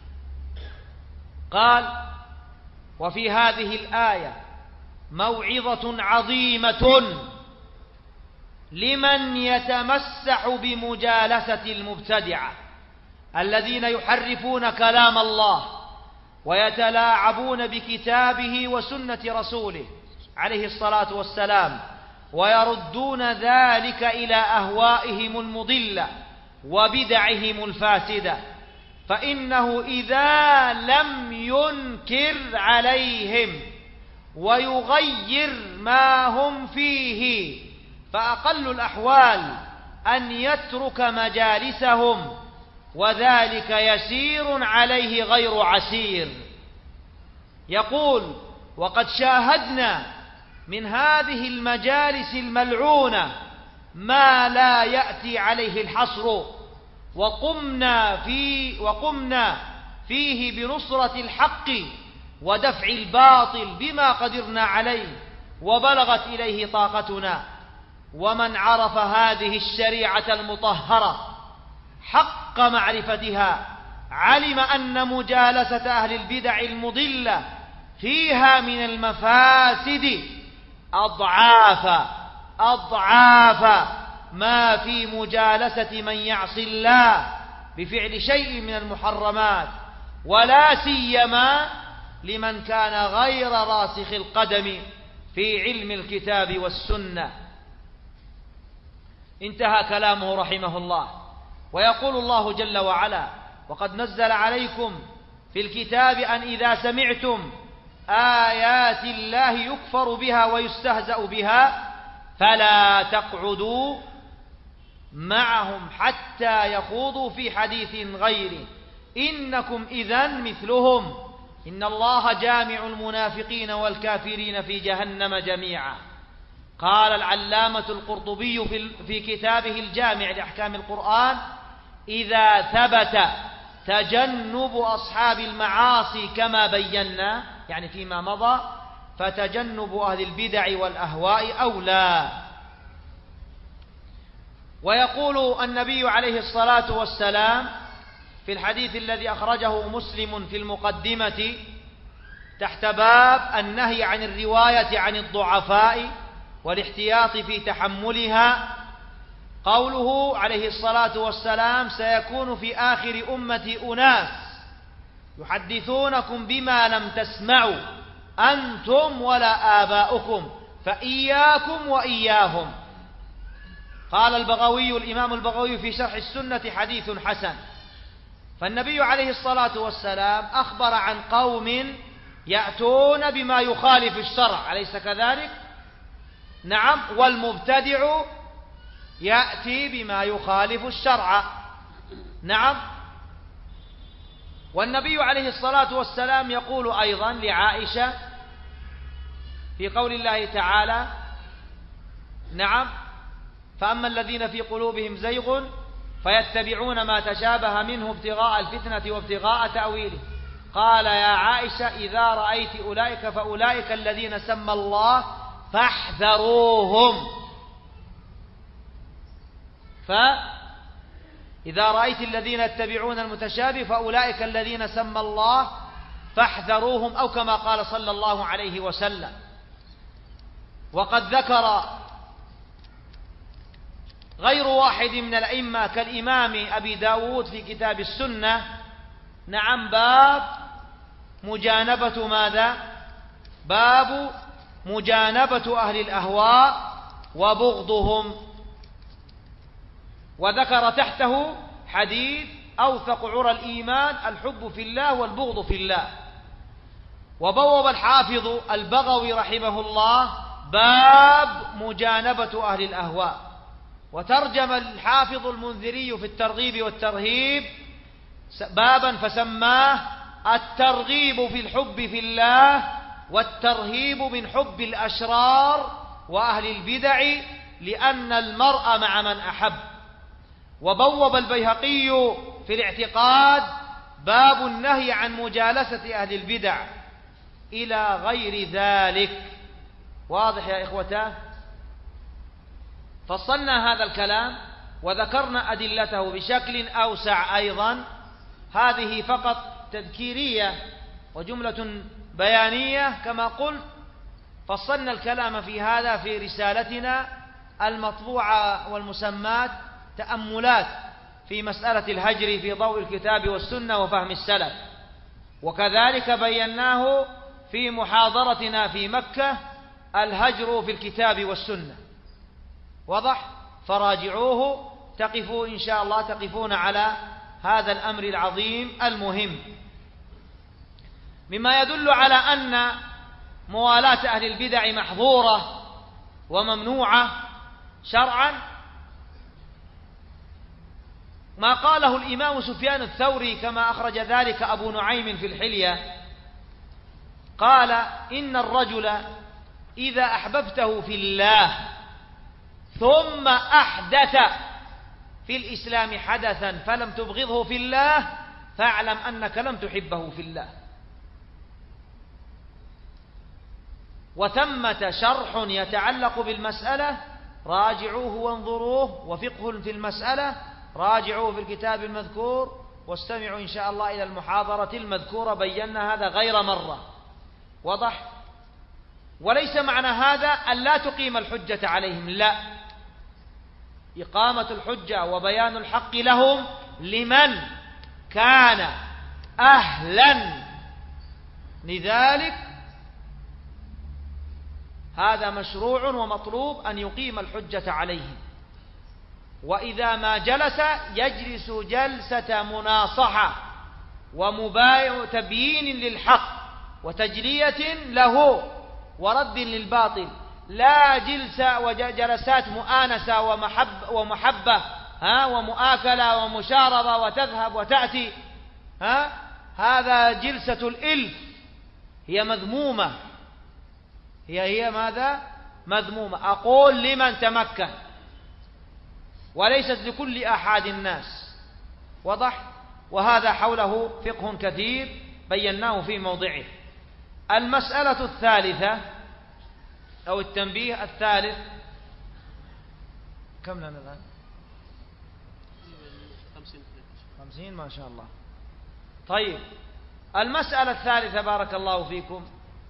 قال: وفي هذه الآية موعظة عظيمة لمن يتمسح بمجالسة المبتدعة الذين يحرفون كلام الله ويتلاعبون بكتابه وسنة رسوله عليه الصلاة والسلام، ويردون ذلك إلى أهوائهم المضلة وبدعهم الفاسدة. فإنه إذا لم ينكر عليهم ويغير ما هم فيه فأقل الأحوال أن يترك مجالسهم، وذلك يسير عليه غير عسير. يقول: وقد شاهدنا من هذه المجالس الملعونة ما لا يأتي عليه الحصر، وقمنا فيه بنصرة الحق ودفع الباطل بما قدرنا عليه وبلغت إليه طاقتنا. ومن عرف هذه الشريعة المطهرة حق معرفتها علم أن مجالسة أهل البدع المضلة فيها من المفاسد أضعاف ما في مجالسة من يعصي الله بفعل شيء من المحرمات، ولا سيما لمن كان غير راسخ القدم في علم الكتاب والسنة. انتهى كلامه رحمه الله. ويقول الله جل وعلا: وقد نزل عليكم في الكتاب أن إذا سمعتم آيات الله يكفر بها ويستهزأ بها فلا تقعدوا معهم حتى يخوضوا في حديث غيره إنكم إذن مثلهم إن الله جامع المنافقين والكافرين في جهنم جميعا. قال العلامة القرطبي في كتابه الجامع لأحكام القرآن: إذا ثبت تجنب أصحاب المعاصي كما بينا، يعني فيما مضى، فتجنب أهل البدع والأهواء أولى. ويقول النبي عليه الصلاة والسلام في الحديث الذي أخرجه مسلم في المقدمة تحت باب النهي عن الرواية عن الضعفاء والاحتياط في تحملها، قوله عليه الصلاة والسلام: سيكون في آخر أمتي أناس يحدثونكم بما لم تسمعوا أنتم ولا آباؤكم فإياكم وإياهم. قال الإمام البغوي في شرح السنة: حديث حسن. فالنبي عليه الصلاة والسلام أخبر عن قوم يأتون بما يخالف الشرع، أليس كذلك؟ نعم. والمبتدع يأتي بما يخالف الشرع. نعم. والنبي عليه الصلاة والسلام يقول أيضا لعائشة في قول الله تعالى: نعم، فأما الذين في قلوبهم زيغ فيتبعون ما تشابه منه ابتغاء الفتنة وابتغاء تأويله. قال: يا عائشة إذا رأيت أولئك فأولئك الذين سمى الله فاحذروهم. فإذا رأيت الذين يتبعون المتشابه فأولئك الذين سمى الله فاحذروهم، أو كما قال صلى الله عليه وسلم. وقد ذكر غير واحد من الأئمة كالإمام أبي داود في كتاب السنة، نعم، باب مجانبة ماذا؟ باب مجانبة أهل الأهواء وبغضهم. وذكر تحته حديث أوثق عرى الإيمان الحب في الله والبغض في الله. وبوب الحافظ البغوي رحمه الله باب مجانبة أهل الأهواء، وترجم الحافظ المنذري في الترغيب والترهيب بابا فسماه الترغيب في الحب في الله والترهيب من حب الأشرار وأهل البدع لأن المرء مع من أحب. وبوب البيهقي في الاعتقاد باب النهي عن مجالسة أهل البدع إلى غير ذلك. واضح يا إخوتاه؟ فصلنا هذا الكلام وذكرنا أدلته بشكل أوسع أيضا. هذه فقط تذكيرية وجملة بيانية كما قلت. فصلنا الكلام في هذا في رسالتنا المطبوعة والمسمات تأملات في مسألة الهجر في ضوء الكتاب والسنة وفهم السلف، وكذلك بيناه في محاضرتنا في مكة الهجر في الكتاب والسنة. وضح؟ فراجعوه تقفوا إن شاء الله، تقفون على هذا الأمر العظيم المهم، مما يدل على أن موالاة أهل البدع محظورة وممنوعة شرعا ما قاله الإمام سفيان الثوري كما أخرج ذلك أبو نعيم في الحلية. قال: إن الرجل إذا أحببته في الله ثم أحدث في الإسلام حدثا فلم تبغضه في الله فاعلم أنك لم تحبه في الله. وثمة شرح يتعلق بالمسألة راجعوه وانظروه، وفقه في المسألة راجعوه في الكتاب المذكور، واستمعوا إن شاء الله إلى المحاضرة المذكورة بينا هذا غير مرة. وضح؟ وليس معنى هذا أن لا تقيم الحجة عليهم، لا، إقامة الحجة وبيان الحق لهم لمن كان أهلا لذلك، هذا مشروع ومطلوب أن يقيم الحجة عليهم. وإذا ما جلس يجلس جلسة مناصحة وتبيين للحق وتجلية له ورد للباطل، لا جلسات مؤانسة ومحبة ومؤاكلة ومشاربة وتذهب وتأتي. هذا جلسة الإلف، هي مذمومة، هي ماذا؟ مذمومة. أقول لمن تمكن وليست لكل أحد الناس. وضح؟ وهذا حوله فقه كثير بيناه في موضعه. المسألة الثالثة أو التنبيه الثالث، كم لنا الآن؟ 50 ما شاء الله. طيب، المسألة الثالثة بارك الله فيكم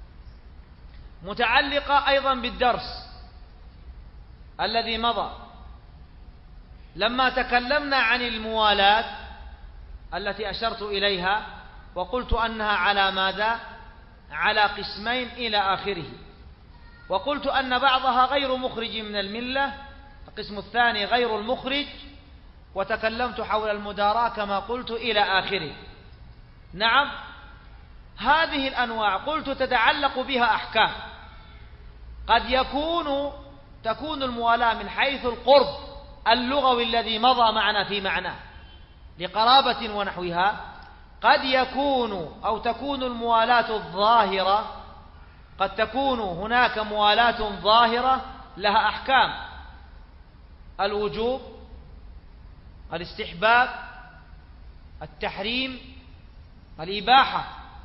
متعلقة أيضا بالدرس الذي مضى. لما تكلمنا عن الموالاة التي أشرت إليها وقلت أنها على ماذا؟ على قسمين إلى آخره، وقلت أن بعضها غير مخرج من الملة، القسم الثاني غير المخرج، وتكلمت حول المداراة كما قلت إلى آخره. نعم، هذه الأنواع قلت تتعلق بها أحكام. قد تكون الموالاة من حيث القرب اللغوي الذي مضى معنا في معناه لقرابة ونحوها، قد يكون أو تكون الموالاة الظاهرة، قد تكون هناك موالاة ظاهرة لها أحكام: الوجوب، الاستحباب، التحريم، الإباحة.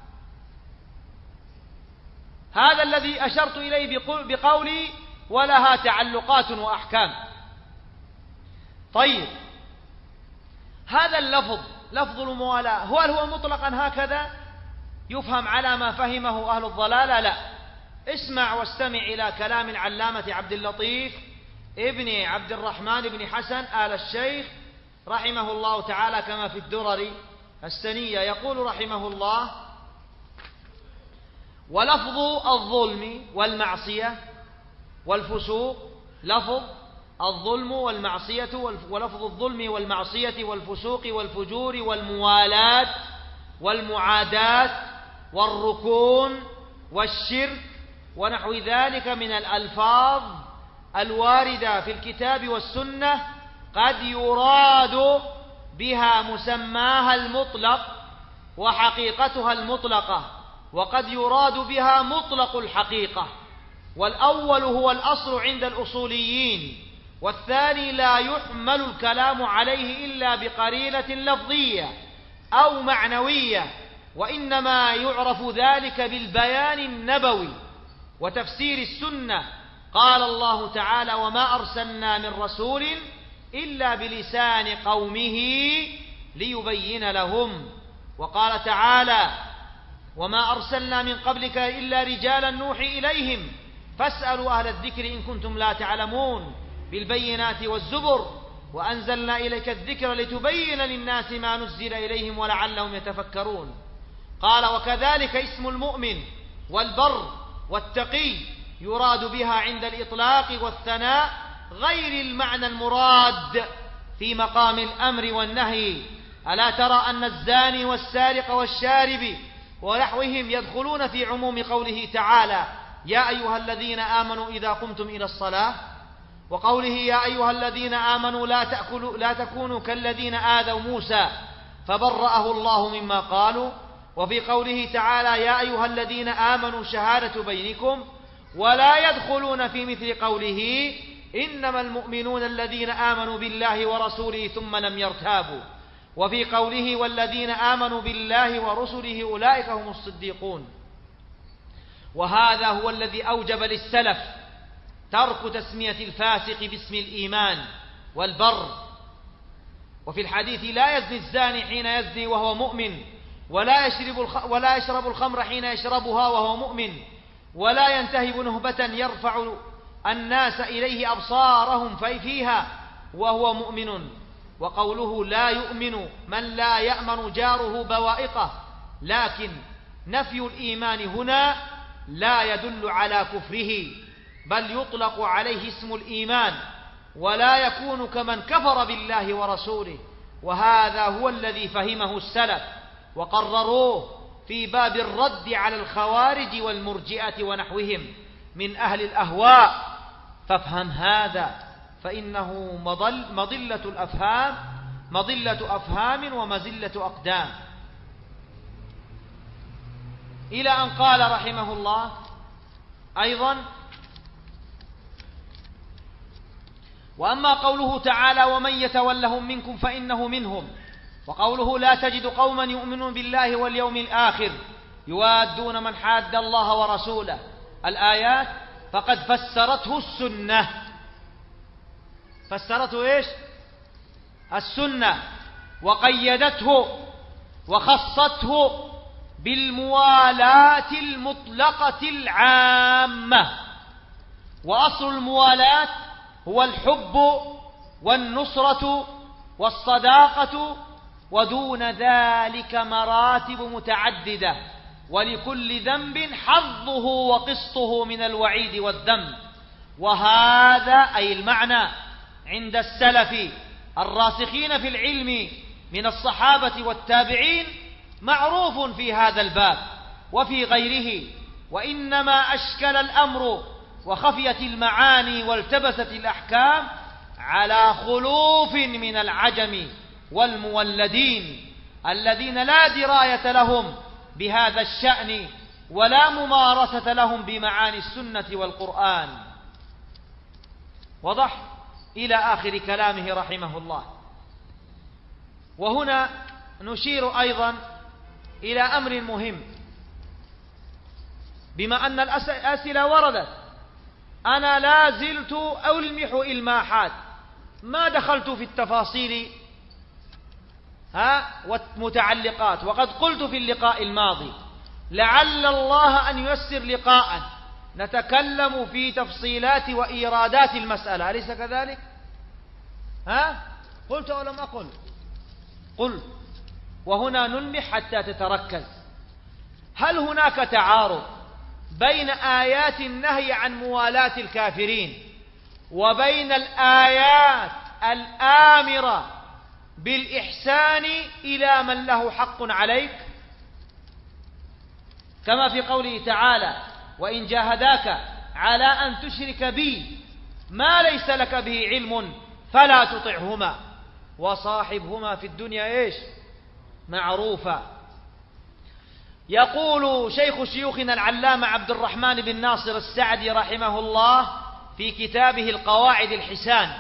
هذا الذي أشرت إليه بقولي ولها تعلقات وأحكام. طيب، هذا اللفظ لفظ الموالاة هل هو مطلقا هكذا يفهم على ما فهمه أهل الضلالة؟ لا. اسمع واستمع إلى كلام العلامة عبد اللطيف ابن عبد الرحمن بن حسن آل الشيخ رحمه الله تعالى كما في الدرر السنية. يقول رحمه الله: ولفظ الظلم والمعصية والفسوق، لفظ الظلم والمعصية ولفظ الظلم والمعصية والفسوق والفجور والموالاة والمعاداة والركون والشرك ونحو ذلك من الألفاظ الواردة في الكتاب والسنة قد يراد بها مسماها المطلق وحقيقتها المطلقة، وقد يراد بها مطلق الحقيقة، والأول هو الأصل عند الأصوليين، والثاني لا يحمل الكلام عليه إلا بقرينة لفظية أو معنوية، وإنما يعرف ذلك بالبيان النبوي وتفسير السنة. قال الله تعالى: وما أرسلنا من رسول إلا بلسان قومه ليبين لهم. وقال تعالى: وما أرسلنا من قبلك إلا رجالا نوحي إليهم فاسألوا أهل الذكر إن كنتم لا تعلمون بالبينات والزبر وأنزلنا إليك الذكر لتبين للناس ما نزل إليهم ولعلهم يتفكرون. قال: وكذلك اسم المؤمن والبر والتقي يراد بها عند الإطلاق والثناء غير المعنى المراد في مقام الأمر والنهي. ألا ترى أن الزاني والسارق والشارب ونحوهم يدخلون في عموم قوله تعالى: يا أيها الذين آمنوا إذا قمتم إلى الصلاة، وقوله: يا أيها الذين آمنوا لا تكونوا كالذين آذوا موسى فبرأه الله مما قالوا، وفي قوله تعالى: يا أيها الذين آمنوا شهادة بينكم، ولا يدخلون في مثل قوله: إنما المؤمنون الذين آمنوا بالله ورسوله ثم لم يرتابوا، وفي قوله: والذين آمنوا بالله ورسله أولئك هم الصديقون. وهذا هو الذي أوجب للسلف ترك تسمية الفاسق باسم الإيمان والبر. وفي الحديث: لا يزني الزاني حين يزني وهو مؤمن، ولا يشرب الخمر حين يشربها وهو مؤمن، ولا ينتهب نهبة يرفع الناس إليه أبصارهم فيها وهو مؤمن. وقوله: لا يؤمن من لا يأمن جاره بوائقه، لكن نفي الإيمان هنا لا يدل على كفره، بل يطلق عليه اسم الإيمان، ولا يكون كمن كفر بالله ورسوله. وهذا هو الذي فهمه السلف وقرروه في باب الرد على الخوارج والمرجئة ونحوهم من أهل الأهواء. فافهم هذا، فإنه مضلة أفهام ومزلة أقدام. إلى أن قال رحمه الله أيضا: وأما قوله تعالى: ومن يتولهم منكم فإنه منهم، وقوله: لا تجد قوما يؤمنون بالله واليوم الآخر يوادون من حاد الله ورسوله، الآيات فقد فسرته السنة. فسرته إيش؟ السنة، وقيدته وخصته بالموالاة المطلقة العامة. وأصل الموالاة هو الحب والنصرة والصداقة، ودون ذلك مراتب متعددة، ولكل ذنب حظه وقسطه من الوعيد والذم. وهذا أي المعنى عند السلف الراسخين في العلم من الصحابة والتابعين معروف في هذا الباب وفي غيره، وإنما أشكل الأمر وخفيت المعاني والتبست الأحكام على خلوف من العجم والمولدين الذين لا دراية لهم بهذا الشأن ولا ممارسة لهم بمعاني السنة والقرآن. وضح إلى آخر كلامه رحمه الله. وهنا نشير أيضا إلى أمر مهم، بما أن الأسئلة وردت، أنا لا زلت ألمح إلماحات، ما دخلت في التفاصيل والمتعلقات، وقد قلت في اللقاء الماضي: لعل الله أن ييسر لقاء نتكلم في تفصيلات وإيرادات المسألة، أليس كذلك؟ قلت أو لم أقل؟ قل. وهنا نلمح حتى تتركز. هل هناك تعارض بين آيات النهي عن موالاة الكافرين وبين الآيات الآمرة بالإحسان إلى من له حق عليك، كما في قوله تعالى: وإن جاهداك على أن تشرك بي ما ليس لك به علم فلا تطعهما وصاحبهما في الدنيا إيش؟ معروفا. يقول شيخ شيوخنا العلامة عبد الرحمن بن ناصر السعدي رحمه الله في كتابه القواعد الحسان: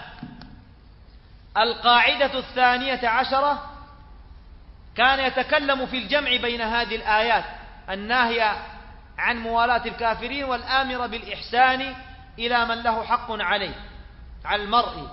القاعدة 12 كان يتكلم في الجمع بين هذه الآيات الناهية عن موالاة الكافرين والآمرة بالإحسان إلى من له حق عليه على المرء،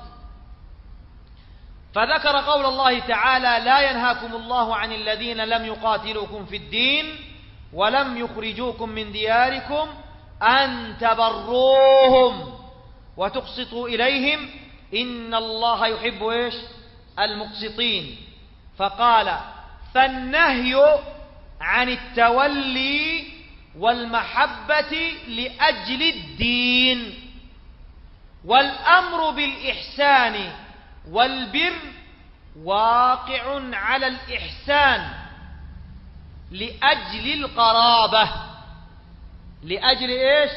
فذكر قول الله تعالى: لا ينهاكم الله عن الذين لم يقاتلوكم في الدين ولم يخرجوكم من دياركم أن تبروهم وتقسطوا إليهم إن الله يحب إيش؟ المقسطين. فقال: فالنهي عن التولي والمحبة لأجل الدين، والأمر بالإحسان والبر واقع على الإحسان لأجل القرابة. لأجل إيش؟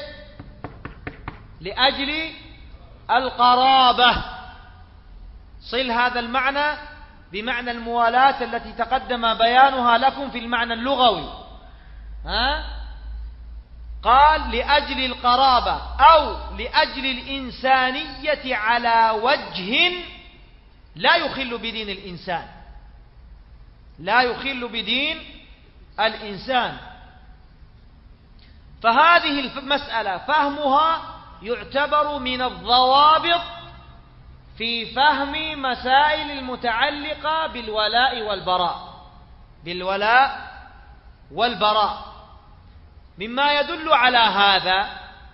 لأجل القرابة. صل هذا المعنى بمعنى الموالاة التي تقدم بيانها لكم في المعنى اللغوي. قال: لأجل القرابة أو لأجل الإنسانية على وجه لا يخل بدين الإنسان، لا يخل بدين الإنسان. فهذه المسألة فهمها يعتبر من الضوابط في فهم مسائل المتعلقة بالولاء والبراء، بالولاء والبراء. مما يدل على هذا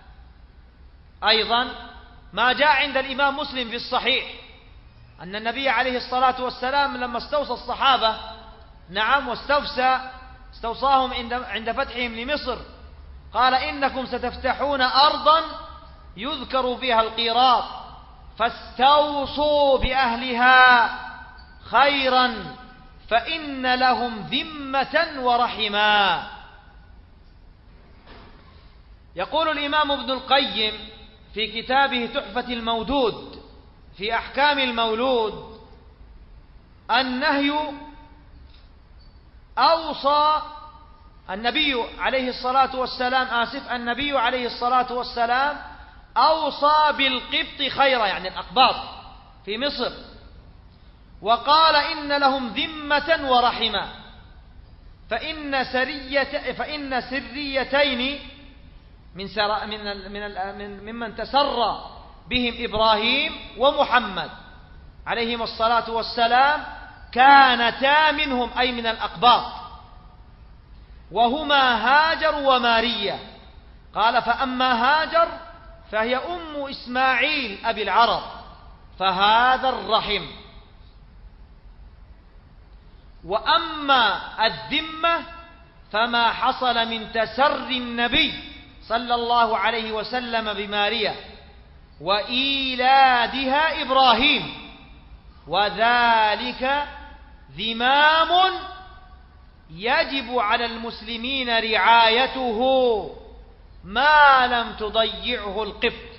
أيضا ما جاء عند الإمام مسلم في الصحيح أن النبي عليه الصلاة والسلام لما استوصى الصحابة، نعم، واستوصاهم عند فتحهم لمصر، قال: إنكم ستفتحون أرضا يذكر فيها القيراط فاستوصوا بأهلها خيرا فإن لهم ذمة ورحما. يقول الإمام ابن القيم في كتابه تحفة المودود في أحكام المولود: النهي أوصى النبي عليه الصلاة والسلام أوصى بالقبط خيرا، يعني الأقباط في مصر، وقال: إن لهم ذمة ورحمة، فإن سريتين ممن تسرى بهم إبراهيم ومحمد عليهم الصلاة والسلام كانتا منهم، أي من الأقباط، وهما هاجر وماريا. قال: فأما هاجر فهي أم إسماعيل أبي العرب، فهذا الرحم. وأما الذمة فما حصل من تسر النبي صلى الله عليه وسلم بماريا وإيلادها إبراهيم، وذلك ذمام يجب على المسلمين رعايته ما لم تضيعه القبط.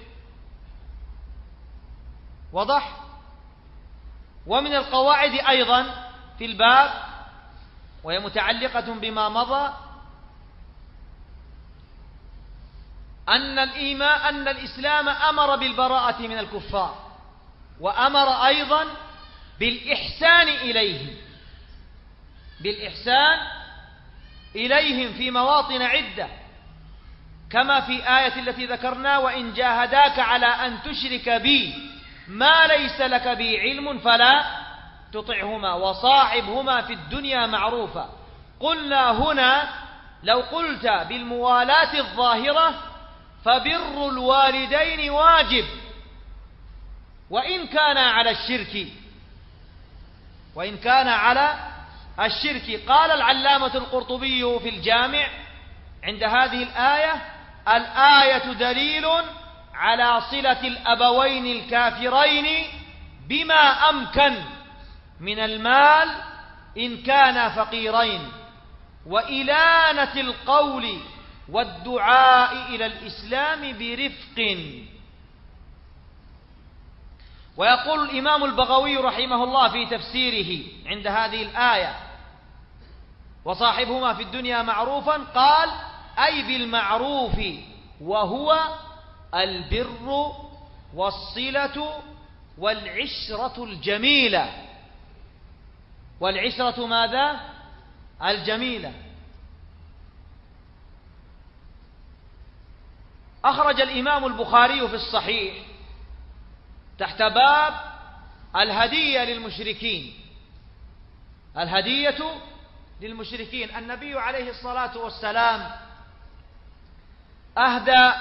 وضح؟ ومن القواعد أيضا في الباب وهي متعلقة بما مضى أن الإسلام أمر بالبراءة من الكفار، وأمر أيضا بالإحسان إليهم في مواطن عدة، كما في آية التي ذكرنا: وإن جاهداك على أن تشرك بي ما ليس لك به علم فلا تطعهما وصاحبهما في الدنيا معروفا. قلنا هنا لو قلت بالموالاة الظاهرة فبر الوالدين واجب وإن كان على الشرك. قال العلامة القرطبي في الجامع عند هذه الآية: الآية دليل على صلة الأبوين الكافرين بما أمكن من المال إن كانا فقيرين، وإلانة القول والدعاء إلى الإسلام برفق. ويقول الإمام البغوي رحمه الله في تفسيره عند هذه الآية: وصاحبهما في الدنيا معروفا، قال: أي بالمعروف، وهو البر والصلة والعشرة الجميلة. والعشرة ماذا؟ الجميلة. أخرج الإمام البخاري في الصحيح تحت باب الهدية للمشركين. الهدية للمشركين. النبي عليه الصلاة والسلام أهدى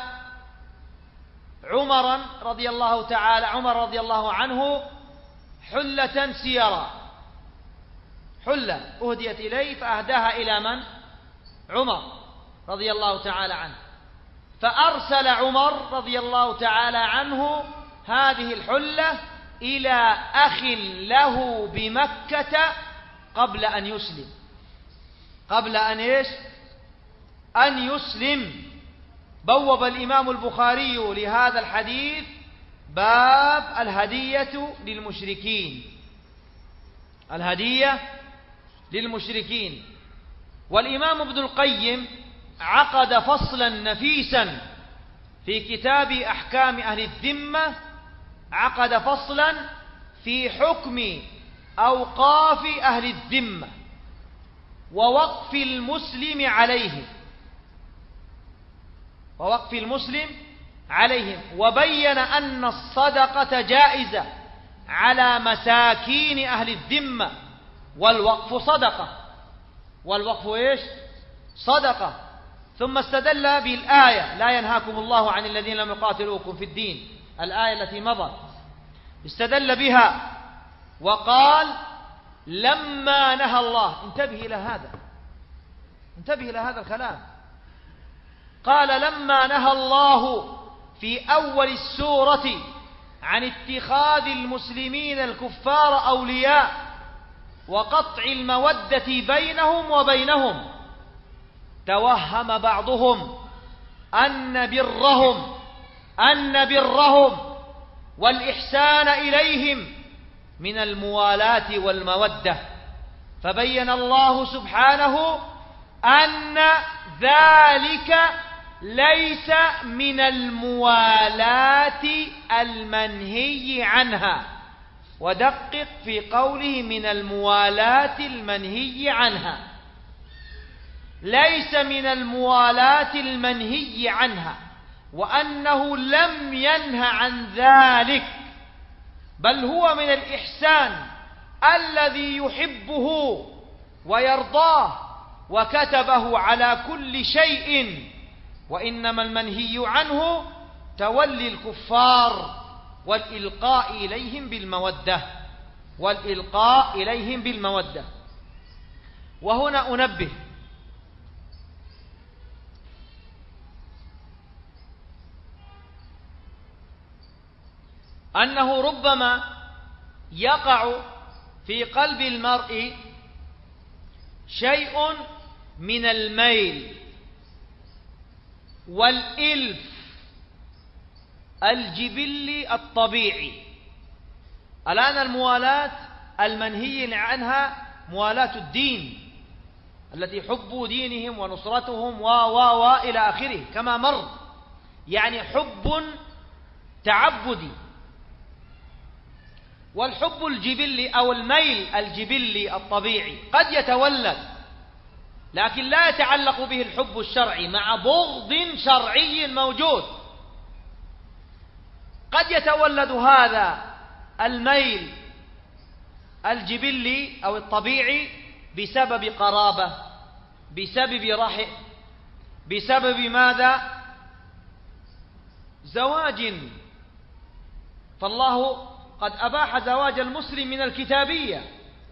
عمر رضي الله عنه حلة سيرا، حلة أهديت إليه فأهداها إلى من؟ عمر رضي الله تعالى عنه. فأرسل عمر رضي الله تعالى عنه هذه الحلة إلى أخ له بمكة قبل أن يسلم. قبل أن إيش؟ أن يسلم. بوب الإمام البخاري لهذا الحديث باب الهدية للمشركين. الهدية للمشركين. والإمام ابن القيم عقد فصلا نفيسا في كتاب أحكام أهل الذمة، عقد فصلا في حكم أوقاف أهل الذمة ووقف المسلم عليهم، ووقف المسلم عليهم، وبين أن الصدقة جائزة على مساكين أهل الذمة، والوقف صدقة. والوقف إيش؟ صدقة. ثم استدل بالآية: لا ينهاكم الله عن الذين لم يقاتلوكم في الدين، الآية التي مضت، استدل بها وقال: لما نهى الله، انتبه إلى هذا، انتبه إلى هذا الكلام، قال: لما نهى الله في أول السورة عن اتخاذ المسلمين الكفار أولياء وقطع المودة بينهم وبينهم، توهم بعضهم أن برهم والإحسان إليهم من الموالاة والمودة، فبين الله سبحانه أن ذلك ليس من الموالاة المنهي عنها. ودقق في قوله من الموالاة المنهي عنها، ليس من الموالاة المنهي عنها، وأنه لم ينه عن ذلك، بل هو من الإحسان الذي يحبه ويرضاه وكتبه على كل شيء. وإنما المنهي عنه تولي الكفار والإلقاء إليهم بالمودة، والإلقاء إليهم بالمودة. وهنا أنبه أنه ربما يقع في قلب المرء شيء من الميل والإلف الجبلي الطبيعي. الآن الموالاة المنهي عنها موالاة الدين، التي حب دينهم ونصرتهم إلى آخره كما مر، يعني حب تعبدي. والحب الجبلي أو الميل الجبلي الطبيعي قد يتولد، لكن لا يتعلق به الحب الشرعي مع بغض شرعي موجود. قد يتولد هذا الميل الجبلي أو الطبيعي بسبب قرابة، بسبب رحم، بسبب ماذا؟ زواج. فالله قد أباح زواج المسلم من الكتابية،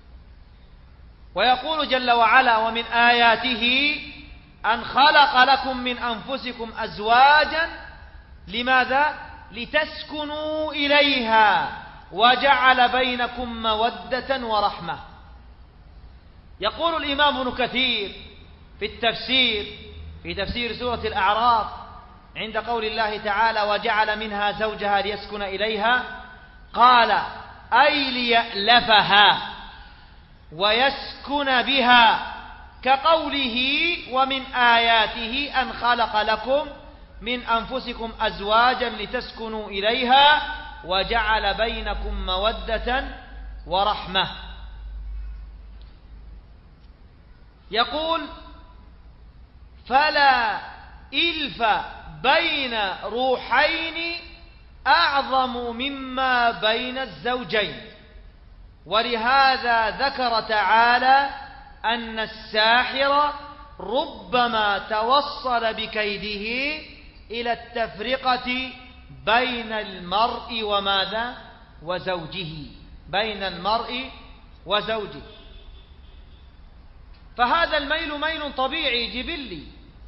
ويقول جل وعلا: ومن آياته أن خلق لكم من أنفسكم أزواجا. لماذا؟ لتسكنوا إليها وجعل بينكم مودة ورحمة. يقول الإمام ابن كثير في التفسير في تفسير سورة الأعراف عند قول الله تعالى وجعل منها زوجها ليسكن إليها، قال أي ليألفها ويسكن بها، كقوله ومن آياته أن خلق لكم من أنفسكم أزواجا لتسكنوا إليها وجعل بينكم مودة ورحمة. يقول فلا إلف بين روحين أعظم مما بين الزوجين، ولهذا ذكر تعالى أن الساحر ربما توصل بكيده إلى التفرقة بين المرء وماذا وزوجه، بين المرء وزوجه. فهذا الميل ميل طبيعي جبلي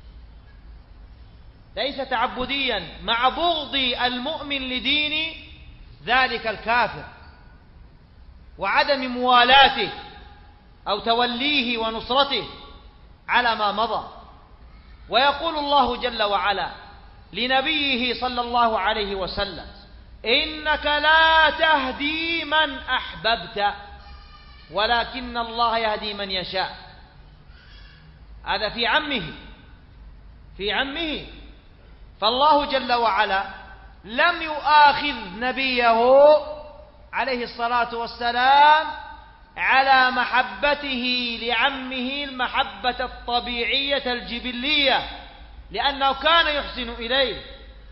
ليس تعبديا، مع بغض المؤمن لدين ذلك الكافر وعدم موالاته أو توليه ونصرته على ما مضى. ويقول الله جل وعلا لنبيه صلى الله عليه وسلم إنك لا تهدي من أحببت ولكن الله يهدي من يشاء. هذا في عمه. فالله جل وعلا لم يؤاخذ نبيه عليه الصلاة والسلام على محبته لعمه المحبة الطبيعية الجبلية، لأنه كان يحسن إليه،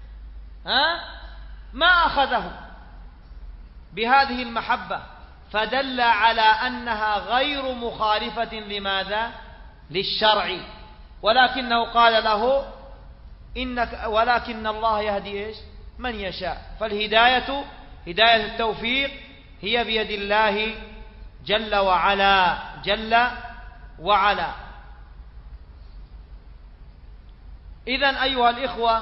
ما أخذه بهذه المحبة، فدل على أنها غير مخالفة لماذا؟ للشرع. ولكنه قال له ولكن الله يهدي إيش؟ من يشاء. فالهداية هداية التوفيق هي بيد الله جل وعلا. إذن أيها الإخوة،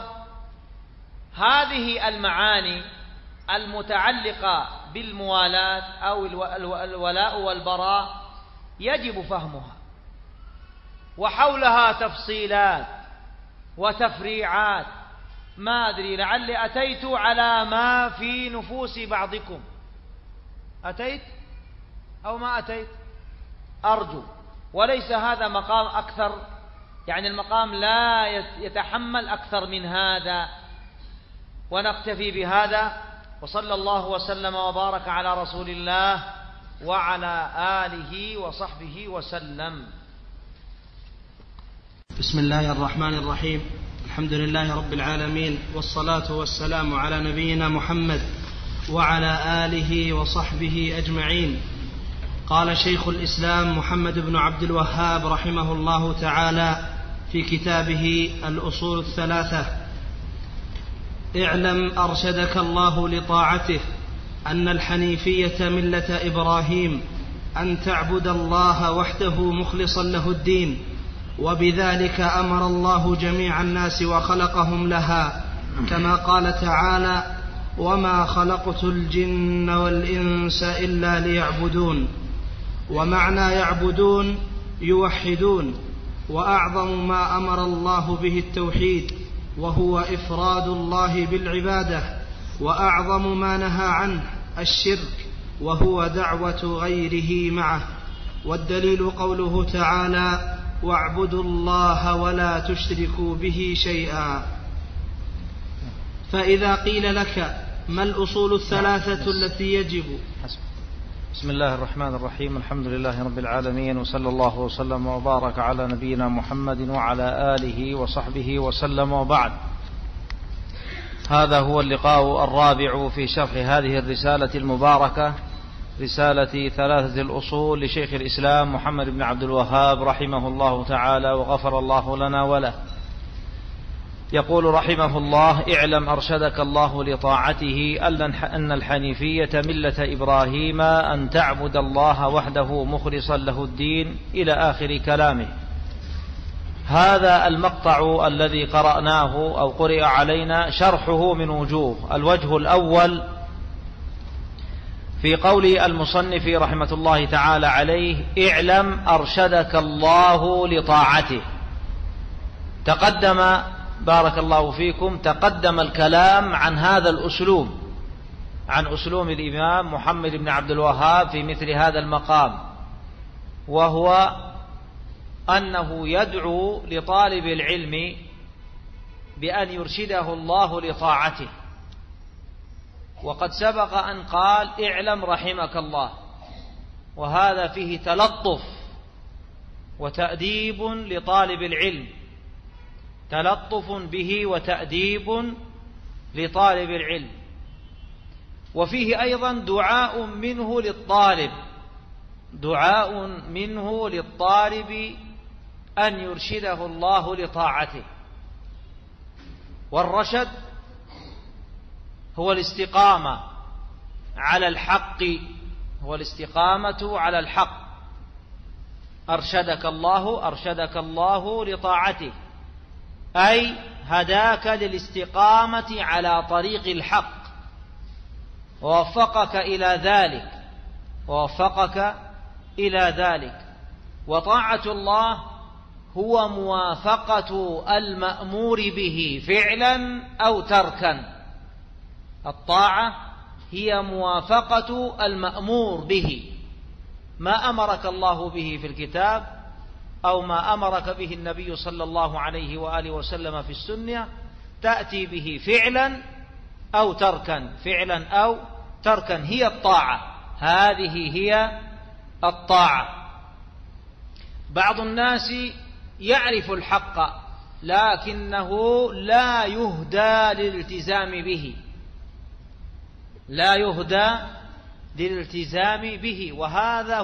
هذه المعاني المتعلقة بالموالاة أو الولاء والبراء يجب فهمها، وحولها تفصيلات وتفريعات. ما أدري، لعلي أتيت على ما في نفوس بعضكم. أتيت أو ما أتيت؟ أرجو. وليس هذا مقام أكثر، يعني المقام لا يتحمل أكثر من هذا، ونكتفي بهذا. وصلى الله وسلم وبارك على رسول الله وعلى آله وصحبه وسلم. بسم الله الرحمن الرحيم. الحمد لله رب العالمين، والصلاة والسلام على نبينا محمد وعلى آله وصحبه أجمعين. قال شيخ الإسلام محمد بن عبد الوهاب رحمه الله تعالى في كتابه الأصول الثلاثة: اعلم أرشدك الله لطاعته أن الحنيفية ملة إبراهيم أن تعبد الله وحده مخلصا له الدين، وبذلك أمر الله جميع الناس وخلقهم لها، كما قال تعالى: وما خلقت الجن والإنس إلا ليعبدون. ومعنى يعبدون يوحدون، وأعظم ما أمر الله به التوحيد، وهو إفراد الله بالعبادة، وأعظم ما نهى عنه الشرك، وهو دعوة غيره معه. والدليل قوله تعالى: واعبدوا الله ولا تشركوا به شيئا. فإذا قيل لك ما الأصول الثلاثة التي يجب؟ بسم الله الرحمن الرحيم. الحمد لله رب العالمين، وصلى الله وسلم وبارك على نبينا محمد وعلى آله وصحبه وسلم، وبعد. هذا هو اللقاء الرابع في شرح هذه الرسالة المباركة، رسالة ثلاثة الأصول لشيخ الإسلام محمد بن عبد الوهاب رحمه الله تعالى وغفر الله لنا وله. يقول رحمه الله: اعلم أرشدك الله لطاعته أن الحنيفية ملة إبراهيم أن تعبد الله وحده مخلصا له الدين، إلى آخر كلامه. هذا المقطع الذي قرأناه أو قرئ علينا شرحه من وجوه. الوجه الأول في قول المصنف رحمة الله تعالى عليه: اعلم أرشدك الله لطاعته. تقدم بارك الله فيكم تقدم الكلام عن هذا الأسلوب، عن أسلوب الإمام محمد بن عبد الوهاب في مثل هذا المقام، وهو أنه يدعو لطالب العلم بأن يرشده الله لطاعته. وقد سبق أن قال: اعلم رحمك الله، وهذا فيه تلطف وتأديب لطالب العلم، تلطف به وتأديب لطالب العلم، وفيه أيضا دعاء منه للطالب، دعاء منه للطالب أن يرشده الله لطاعته. والرشد هو الاستقامة على الحق، هو الاستقامة على الحق. أرشدك الله لطاعته، أي هداك للاستقامة على طريق الحق، ووفقك إلى ذلك. وطاعة الله هو موافقة المأمور به فعلا أو تركا. الطاعة هي موافقة المأمور به، ما أمرك الله به في الكتاب أو ما أمرك به النبي صلى الله عليه وآله وسلم في السنة، تأتي به فعلا أو تركا، هي الطاعة، هذه هي الطاعة. بعض الناس يعرف الحق لكنه لا يهدى للالتزام به، وهذا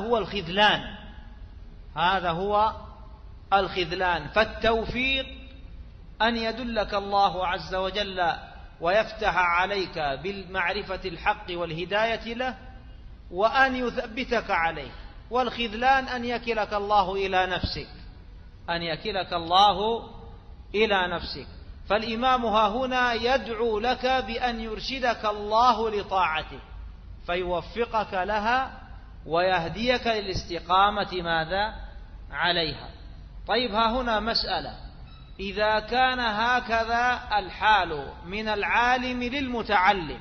هو الخذلان. فالتوفيق أن يدلك الله عز وجل ويفتح عليك بالمعرفة الحق والهداية له، وأن يثبتك عليه. والخذلان أن يكلك الله إلى نفسك. فالإمام ها هنا يدعو لك بأن يرشدك الله لطاعته، فيوفقك لها ويهديك للاستقامة ماذا عليها. طيب، ها هنا مسألة: إذا كان هكذا الحال من العالم للمتعلم،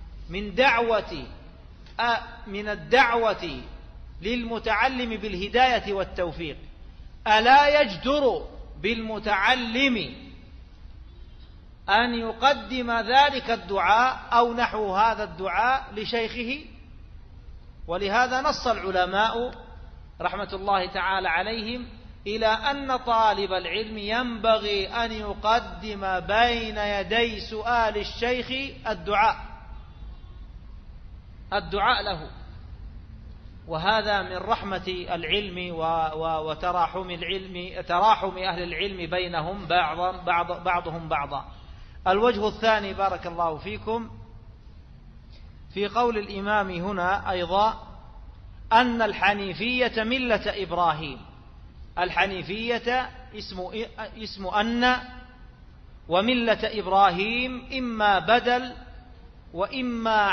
من الدعوة للمتعلم بالهداية والتوفيق، ألا يجدر بالمتعلم أن يقدم ذلك الدعاء أو نحو هذا الدعاء لشيخه؟ ولهذا نص العلماء رحمة الله تعالى عليهم إلى أن طالب العلم ينبغي أن يقدم بين يدي سؤال الشيخ الدعاء له. وهذا من رحمة العلم وتراحم أهل العلم بينهم بعضهم بعضا. الوجه الثاني بارك الله فيكم في قول الإمام هنا أيضا أن الحنيفية ملة إبراهيم. الحنيفية اسم أن، وملة إبراهيم إما بدل وإما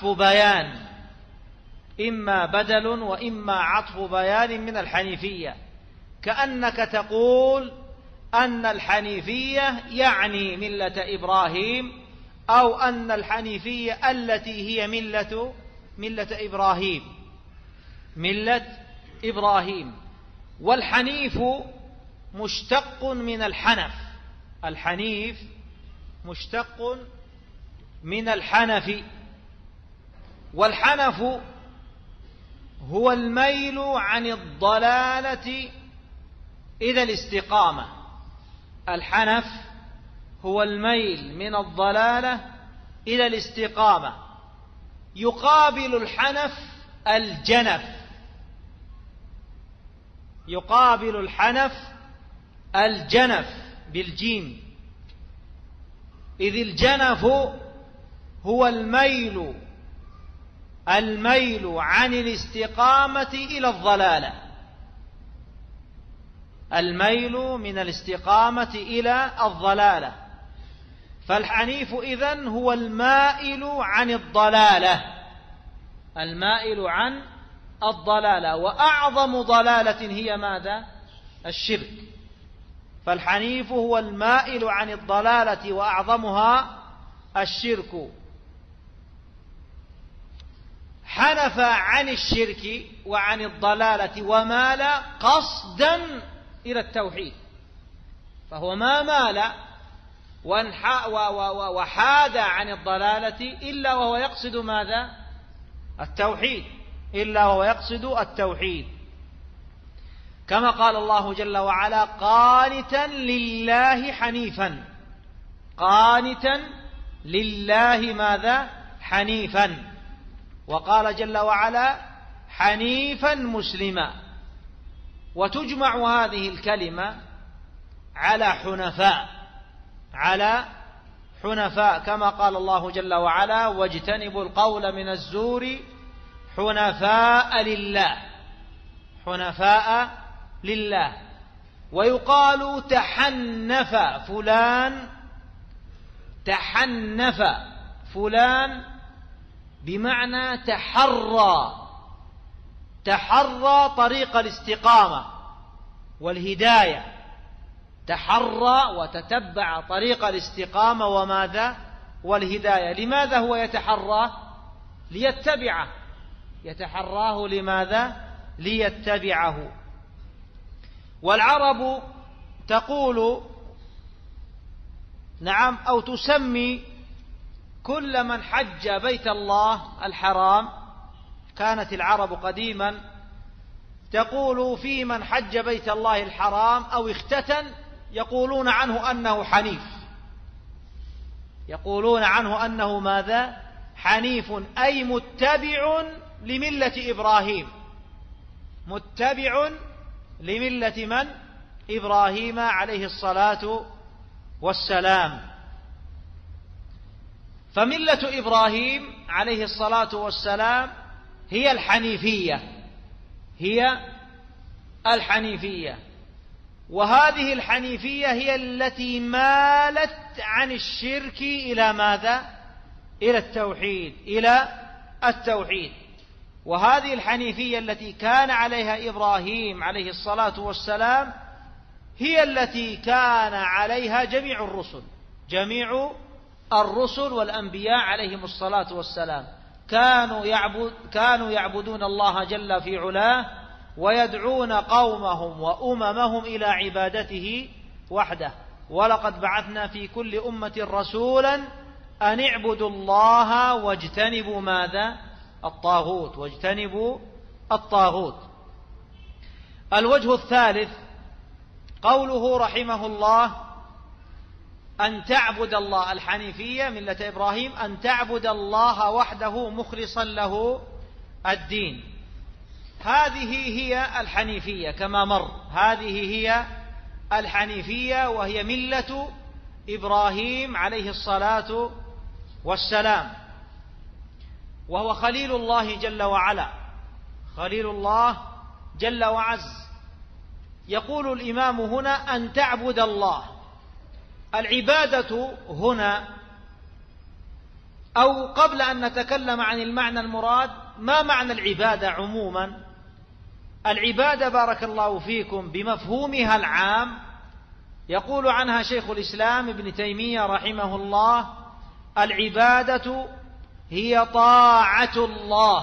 عطف بيان من الحنيفية، كأنك تقول أن الحنيفية يعني ملة إبراهيم، أو أن الحنيفية التي هي ملة إبراهيم. والحنيف مشتق من الحنف، الحنيف مشتق من الحنف، والحنف هو الميل عن الضلالة إلى الاستقامة. الحنف هو الميل من الضلالة إلى الاستقامة. يقابل الحنف الجنف بالجيم، إذ الجنف هو الميل عن الاستقامة إلى الضلالة. الميل من الاستقامة إلى الضلالة. فالحنيف إذن هو المائل عن الضلالة، المائل عن الضلالة. وأعظم ضلالة هي ماذا؟ الشرك. فالحنيف هو المائل عن الضلالة وأعظمها الشرك. حنف عن الشرك وعن الضلالة ومال قصدا إلى التوحيد، فهو ما مال وحاد عن الضلالة إلا وهو يقصد ماذا؟ التوحيد، إلا وهو يقصد التوحيد. كما قال الله جل وعلا: قانتا لله حنيفا، قانتا لله ماذا؟ حنيفا. وقال جل وعلا: حنيفا مسلما. وتجمع هذه الكلمة على حنفاء، على حنفاء، كما قال الله جل وعلا: واجتنبوا القول من الزور حنفاء لله، حنفاء لله. ويقال تحنف فلان، تحنف فلان بمعنى تحرى، تحرى طريق الاستقامة والهداية، تحرى وتتبع طريق الاستقامة وماذا؟ والهداية. لماذا هو يتحرى؟ ليتبعه، يتحراه لماذا؟ ليتبعه. والعرب تقول نعم، أو تسمي كل من حج بيت الله الحرام، كانت العرب قديما تقول في من حج بيت الله الحرام أو اختتن يقولون عنه أنه حنيف، يقولون عنه أنه ماذا؟ حنيف، أي متبع لملة إبراهيم، متبع لملة من؟ إبراهيم عليه الصلاة والسلام. فملة إبراهيم عليه الصلاة والسلام هي الحنيفية، هي الحنيفية. وهذه الحنيفية هي التي مالت عن الشرك إلى ماذا؟ إلى التوحيد، إلى التوحيد. وهذه الحنيفية التي كان عليها إبراهيم عليه الصلاة والسلام هي التي كان عليها جميع الرسل، جميع الرسل والأنبياء عليهم الصلاة والسلام. كانوا يعبدون الله جل في علاه ويدعون قومهم وأممهم إلى عبادته وحده. ولقد بعثنا في كل أمة رسولا أن اعبدوا الله واجتنبوا ماذا؟ الطاغوت، واجتنبوا الطاغوت. الوجه الثالث قوله رحمه الله: أن تعبد الله، الحنيفية ملة إبراهيم أن تعبد الله وحده مخلصا له الدين. هذه هي الحنيفية كما مر، هذه هي الحنيفية، وهي ملة إبراهيم عليه الصلاة والسلام، وهو خليل الله جل وعلا، خليل الله جل وعز. يقول الإمام هنا: أن تعبد الله. العبادة هنا، أو قبل أن نتكلم عن المعنى المراد، ما معنى العبادة عموما؟ العبادة بارك الله فيكم بمفهومها العام يقول عنها شيخ الإسلام ابن تيمية رحمه الله: العبادة هي طاعة الله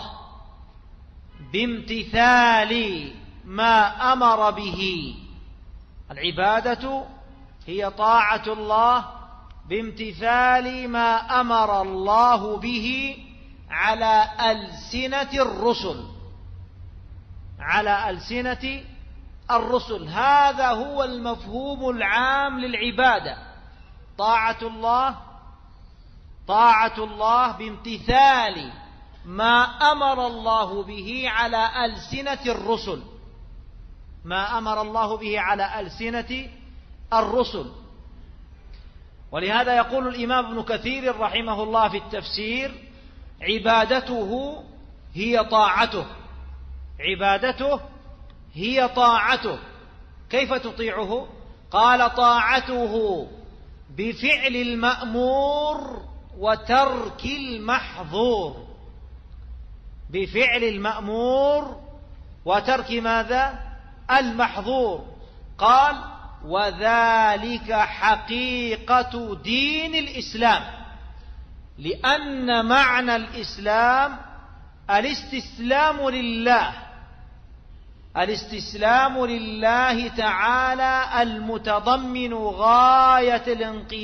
بامتثال ما أمر به. العبادة هي طاعة الله بامتثال ما أمر الله به على ألسنة الرسل، على ألسنة الرسل. هذا هو المفهوم العام للعبادة، طاعة الله، طاعة الله بامتثال ما أمر الله به على ألسنة الرسل، ما أمر الله به على ألسنة الرسل. ولهذا يقول الإمام ابن كثير رحمه الله في التفسير: عبادته هي طاعته، عبادته هي طاعته، كيف تطيعه؟ قال طاعته بفعل المأمور وترك المحظور. بفعل المأمور وترك ماذا؟ المحظور. قال وذلك حقيقة دين الإسلام، لأن معنى الإسلام الاستسلام لله، الاستسلام لله تعالى المتضمن غاية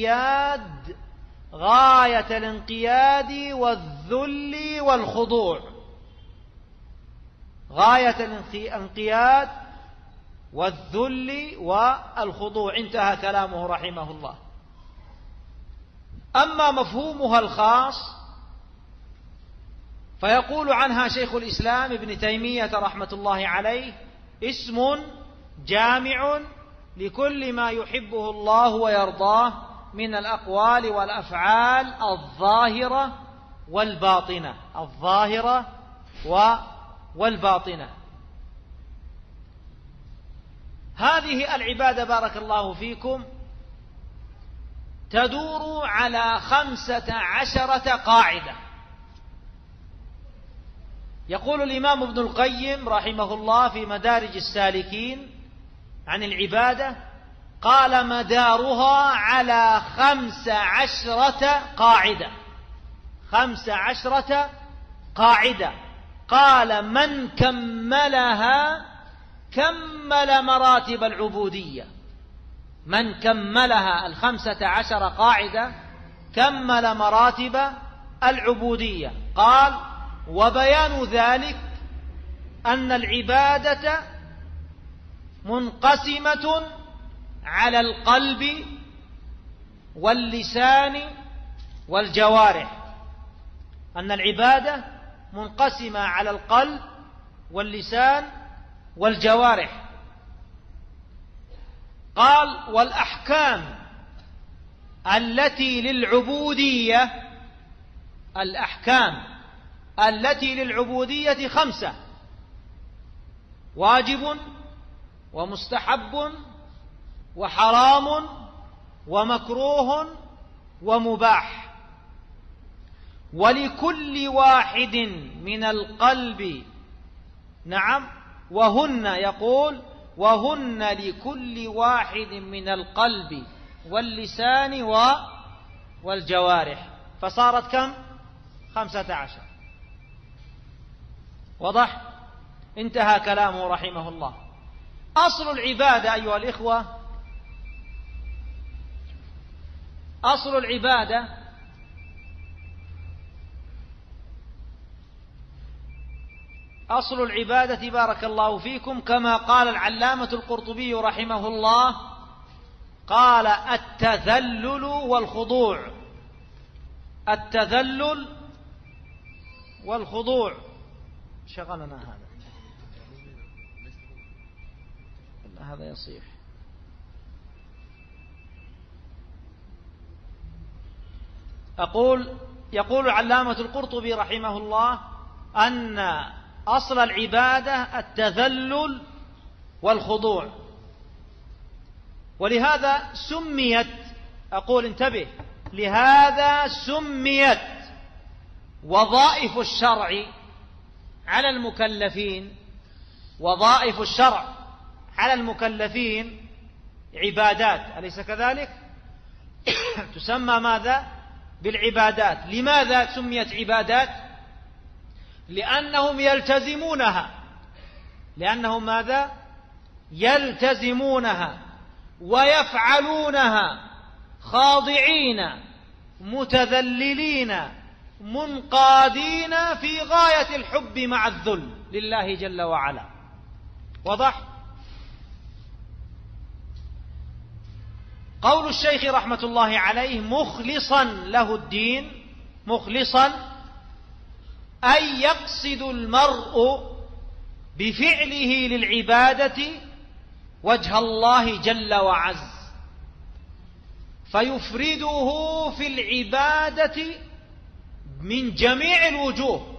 الانقياد والذل والخضوع. غاية الانقياد والذل والخضوع. انتهى كلامه رحمه الله. أما مفهومها الخاص فيقول عنها شيخ الإسلام ابن تيمية رحمة الله عليه: اسم جامع لكل ما يحبه الله ويرضاه من الأقوال والأفعال الظاهرة والباطنة. الظاهرة والباطنة. هذه العبادة بارك الله فيكم تدور على 15 قاعدة. يقول الإمام ابن القيم رحمه الله في مدارج السالكين عن العبادة: قال مدارها على 15 قاعدة. 15 قاعدة. قال من كملها كمل مراتب العبودية. من كملها 15 قاعدة كمل مراتب العبودية. قال وبيان ذلك أن العبادة منقسمة على القلب واللسان والجوارح. أن العبادة منقسمة على القلب واللسان والجوارح. قال والأحكام التي للعبودية، الأحكام التي للعبودية 5: واجب ومستحب وحرام ومكروه ومباح. ولكل واحد من القلب وهن، يقول وهن لكل واحد من القلب واللسان والجوارح. فصارت كم؟ 15. وضح؟ انتهى كلامه رحمه الله. أصل العبادة أيها الإخوة، أصل العبادة بارك الله فيكم كما قال العلامة القرطبي رحمه الله، قال التذلل والخضوع. التذلل والخضوع. شغلنا هذا يصيح. يقول العلامة القرطبي رحمه الله أن أصل العبادة التذلل والخضوع. ولهذا سميت، انتبه، لهذا سميت وظائف الشرع على المكلفين، وظائف الشرع على المكلفين عبادات، أليس كذلك؟ تسمى ماذا؟ بالعبادات. لماذا سميت عبادات؟ لأنهم يلتزمونها. لأنهم ماذا؟ يلتزمونها ويفعلونها خاضعين متذللين منقادين في غاية الحب مع الذل لله جل وعلا. وضح؟ قول الشيخ رحمة الله عليه مخلصا له الدين، مخلصا أي يقصد المرء بفعله للعبادة وجه الله جل وعز، فيفرده في العبادة من جميع الوجوه،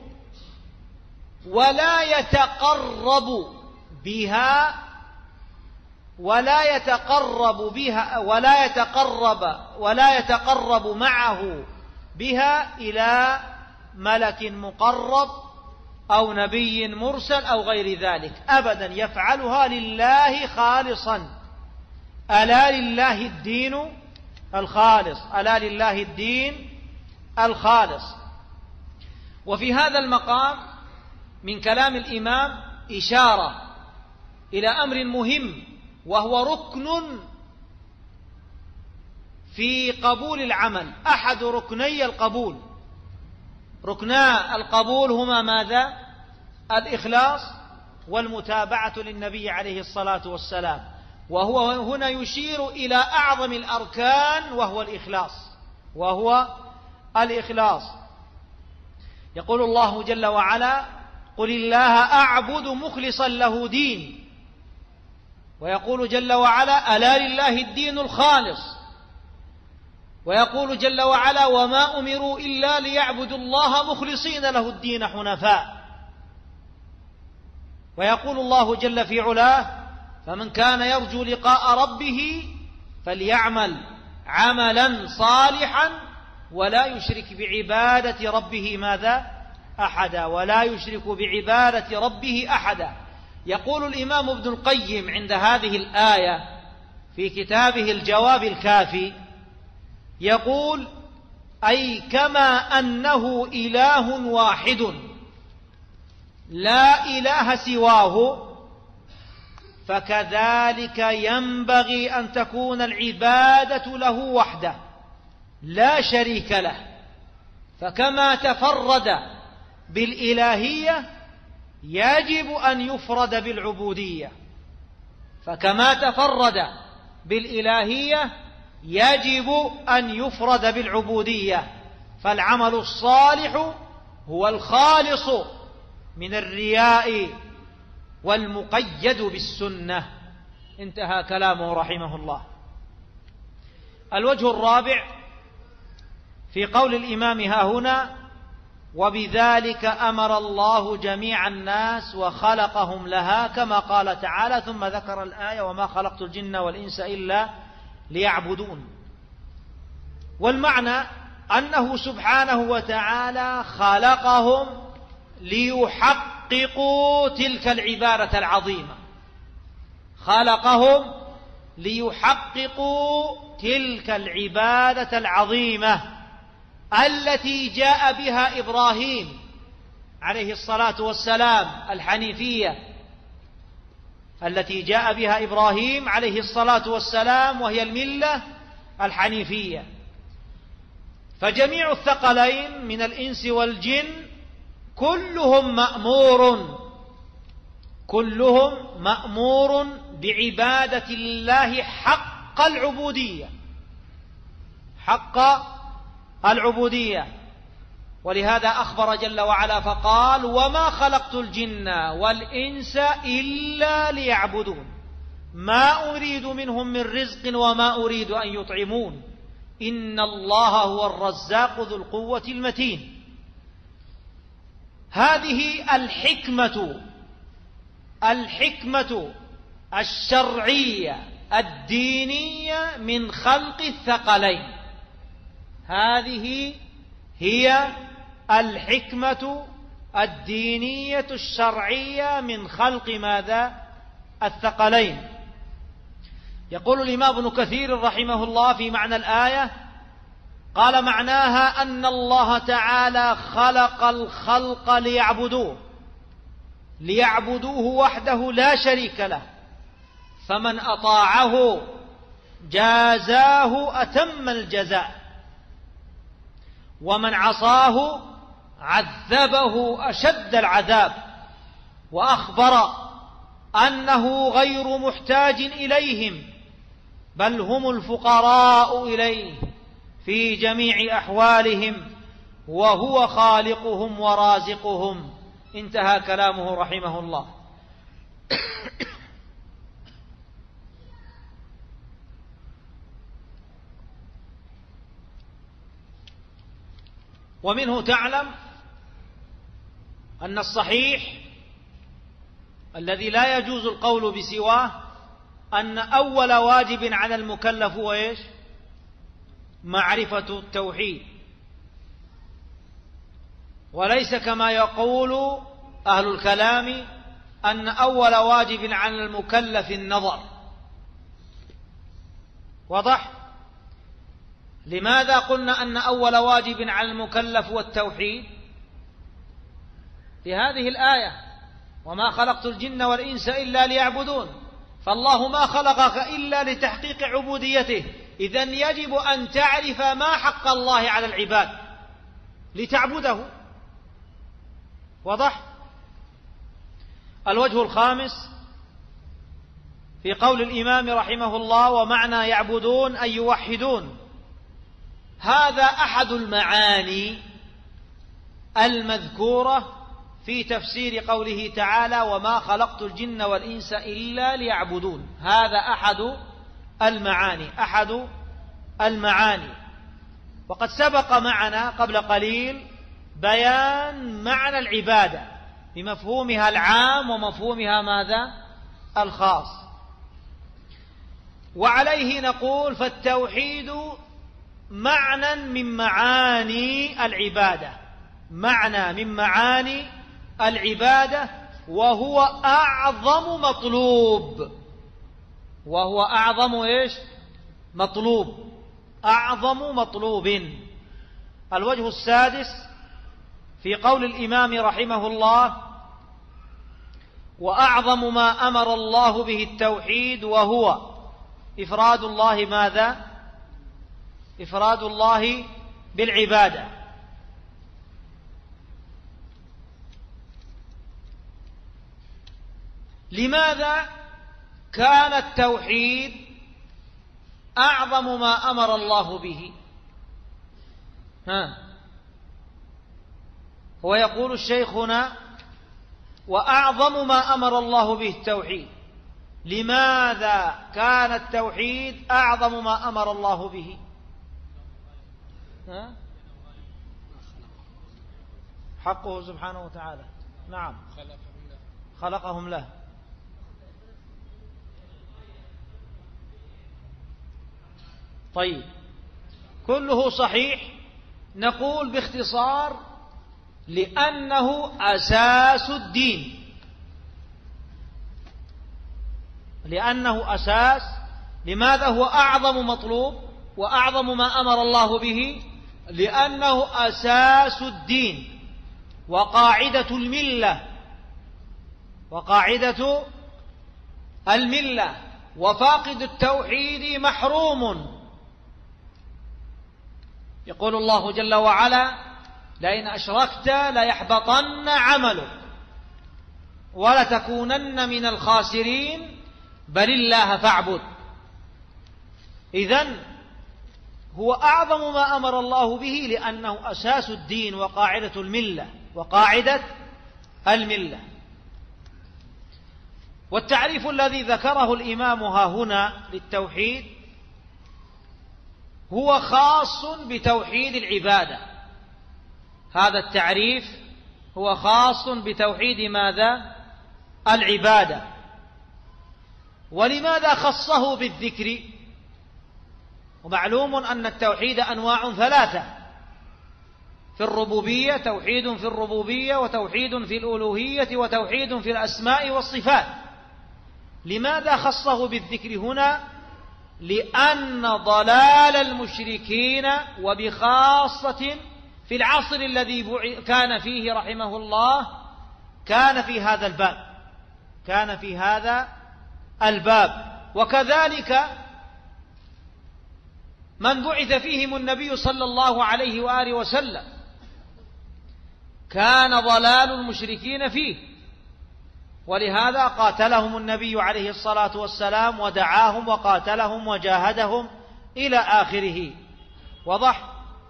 ولا يتقرب بها ولا يتقرب معه بها إلى ملك مقرب أو نبي مرسل أو غير ذلك أبدا، يفعلها لله خالصا. ألا لله الدين الخالص، ألا لله الدين الخالص. وفي هذا المقام من كلام الإمام إشارة إلى أمر مهم، وهو ركن في قبول العمل، أحد ركني القبول. ركنا القبول هما ماذا؟ الإخلاص والمتابعة للنبي عليه الصلاة والسلام. وهو هنا يشير إلى أعظم الأركان وهو الإخلاص. يقول الله جل وعلا: قل الله أعبد مخلصا له دين. ويقول جل وعلا: ألا لله الدين الخالص. ويقول جل وعلا: وما أمروا إلا ليعبدوا الله مخلصين له الدين حنفاء. ويقول الله جل في علاه: فمن كان يرجو لقاء ربه فليعمل عملا صالحا ولا يشرك بعبادة ربه ماذا؟ أحدا. ولا يشرك بعبادة ربه أحدا. يقول الإمام ابن القيم عند هذه الآية في كتابه الجواب الكافي، يقول: أي كما أنه إله واحد لا إله سواه، فكذلك ينبغي أن تكون العبادة له وحده لا شريك له. فكما تفرد بالإلهية يجب أن يفرد بالعبودية. فكما تفرد بالإلهية يجب أن يفرد بالعبودية. فالعمل الصالح هو الخالص من الرياء والمقيد بالسنة. انتهى كلامه رحمه الله. الوجه الرابع في قول الإمام ها هنا: وبذلك أمر الله جميع الناس وخلقهم لها، كما قال تعالى، ثم ذكر الآية: وما خلقت الجن والإنس إلا ليعبدون. والمعنى أنه سبحانه وتعالى خلقهم ليحققوا تلك العبادة العظيمة، خلقهم ليحققوا تلك العبادة العظيمة التي جاء بها إبراهيم عليه الصلاة والسلام، الحنيفية التي جاء بها إبراهيم عليه الصلاة والسلام، وهي الملة الحنيفية. فجميع الثقلين من الإنس والجن كلهم مأمور بعبادة الله حق العبودية. ولهذا أخبر جل وعلا فقال: وما خلقت الجن والإنس إلا ليعبدون ما أريد منهم من رزق وما أريد أن يطعمون إن الله هو الرزاق ذو القوة المتين. هذه الحكمة الشرعية الدينية من خلق الثقلين. هذه هي الحكمة الدينية الشرعية من خلق ماذا؟ الثقلين. يقول الإمام ابن كثير رحمه الله في معنى الآية، قال: معناها أن الله تعالى خلق الخلق ليعبدوه وحده لا شريك له، فمن أطاعه جازاه أتم الجزاء، ومن عصاه عذبه أشد العذاب، وأخبر أنه غير محتاج إليهم بل هم الفقراء إليه في جميع أحوالهم، وهو خالقهم ورازقهم. انتهى كلامه رحمه الله. ومنه تعلم أن الصحيح الذي لا يجوز القول بسواه أن أول واجب على المكلف هو إيش؟ معرفة التوحيد، وليس كما يقول أهل الكلام أن أول واجب على المكلف النظر. واضح؟ لماذا قلنا أن أول واجب على المكلف هو التوحيد؟ لهذه الآية: وما خلقت الجن والإنس إلا ليعبدون. فالله ما خلقك إلا لتحقيق عبوديته، إذن يجب أن تعرف ما حق الله على العباد لتعبده. واضح؟ الوجه الخامس في قول الإمام رحمه الله: ومعنى يعبدون أي يوحدون. هذا أحد المعاني المذكورة في تفسير قوله تعالى: وما خلقت الجن والإنس إلا ليعبدون. هذا أحد المعاني. وقد سبق معنا قبل قليل بيان معنى العبادة بمفهومها العام ومفهومها ماذا؟ الخاص. وعليه نقول: فالتوحيد معنى من معاني العبادة، معنى من معاني العبادة، وهو أعظم مطلوب. وهو أعظم إيش؟ مطلوب، أعظم مطلوب. الوجه السادس في قول الإمام رحمه الله: وأعظم ما أمر الله به التوحيد، وهو إفراد الله ماذا؟ إفراد الله بالعبادة. لماذا كان التوحيد أعظم ما أمر الله به؟ هو يقول الشيخ هنا: وأعظم ما أمر الله به التوحيد. لماذا كان التوحيد أعظم ما أمر الله به؟ حقه سبحانه وتعالى. نعم، خلقهم له. طيب، كله صحيح. نقول باختصار: لأنه أساس الدين. لأنه أساس. لماذا هو أعظم مطلوب وأعظم ما أمر الله به؟ لأنه أساس الدين وقاعدة الملة، وقاعدة الملة. وفاقد التوحيد محروم. يقول الله جل وعلا: لئن أشركت ليحبطن عملك ولتكونن من الخاسرين بل الله فاعبد. إذن هو أعظم ما أمر الله به لأنه أساس الدين وقاعدة الملة، وقاعدة الملة. والتعريف الذي ذكره الإمام ها هنا للتوحيد هو خاص بتوحيد العبادة. هذا التعريف هو خاص بتوحيد ماذا؟ العبادة. ولماذا خصه بالذكر؟ ومعلوم أن التوحيد أنواع ثلاثة: في الربوبية، توحيد في الربوبية، وتوحيد في الألوهية، وتوحيد في الأسماء والصفات. لماذا خصه بالذكر هنا؟ لأن ضلال المشركين، وبخاصة في العصر الذي كان فيه رحمه الله، كان في هذا الباب، كان في هذا الباب. وكذلك من بعث فيهم النبي صلى الله عليه وآله وسلم كان ضلال المشركين فيه، ولهذا قاتلهم النبي عليه الصلاة والسلام ودعاهم وقاتلهم وجاهدهم إلى آخره. وضح.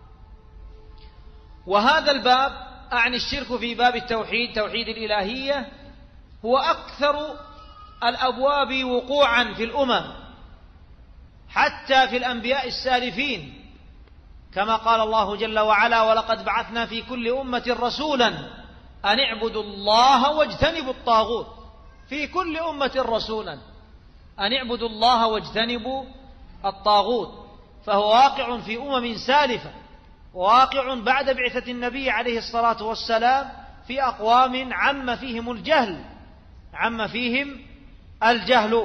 وهذا الباب، أعني الشرك في باب التوحيد، توحيد الإلهية، هو أكثر الأبواب وقوعا في الأمم، حتى في الأنبياء السالفين، كما قال الله جل وعلا: ولقد بعثنا في كل أمة رسولا أن اعبدوا الله واجتنبوا الطاغوت. في كل أمة رسولا. أن اعبدوا الله واجتنبوا الطاغوت، فهو واقع في أمم سالفة، واقع بعد بعثة النبي عليه الصلاة والسلام في أقوام عم فيهم الجهل.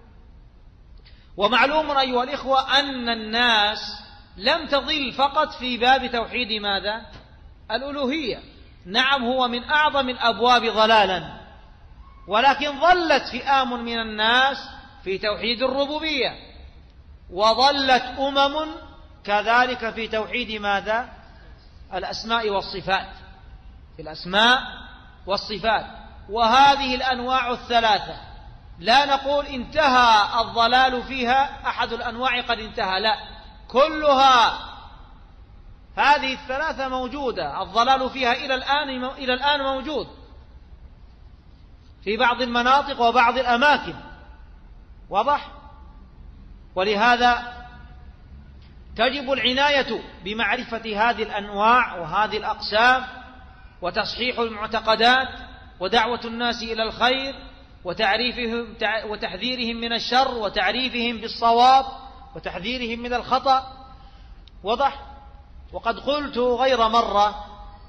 ومعلوم أيها الإخوة أن الناس لم تضل فقط في باب توحيد ماذا؟ الألوهية. نعم، هو من أعظم الأبواب ضلالا، ولكن ظلت فئام من الناس في توحيد الربوبية، وظلت أمم كذلك في توحيد ماذا؟ الأسماء والصفات، في الأسماء والصفات. وهذه الأنواع الثلاثة لا نقول انتهى الضلال فيها، أحد الأنواع قد انتهى، لا، كلها هذه الثلاثة موجودة، الضلال فيها إلى الآن موجود في بعض المناطق وبعض الأماكن، واضح؟ ولهذا تجب العناية بمعرفة هذه الأنواع وهذه الأقسام، وتصحيح المعتقدات، ودعوة الناس إلى الخير، وتحذيرهم من الشر، وتعريفهم بالصواب، وتحذيرهم من الخطأ، واضح؟ وقد قلت غير مرة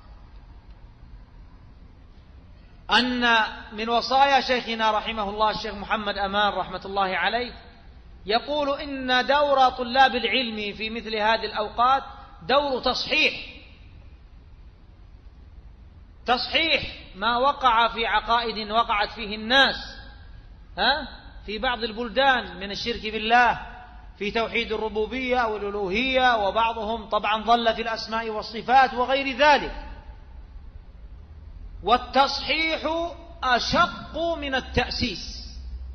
أن من وصايا شيخنا رحمه الله الشيخ محمد أمان رحمة الله عليه يقول إن دور طلاب العلم في مثل هذه الأوقات دور تصحيح ما وقع في عقائد وقعت فيه الناس في بعض البلدان من الشرك بالله في توحيد الربوبية أو الألوهية، وبعضهم طبعا ضل في الأسماء والصفات وغير ذلك. والتصحيح أشق من التأسيس،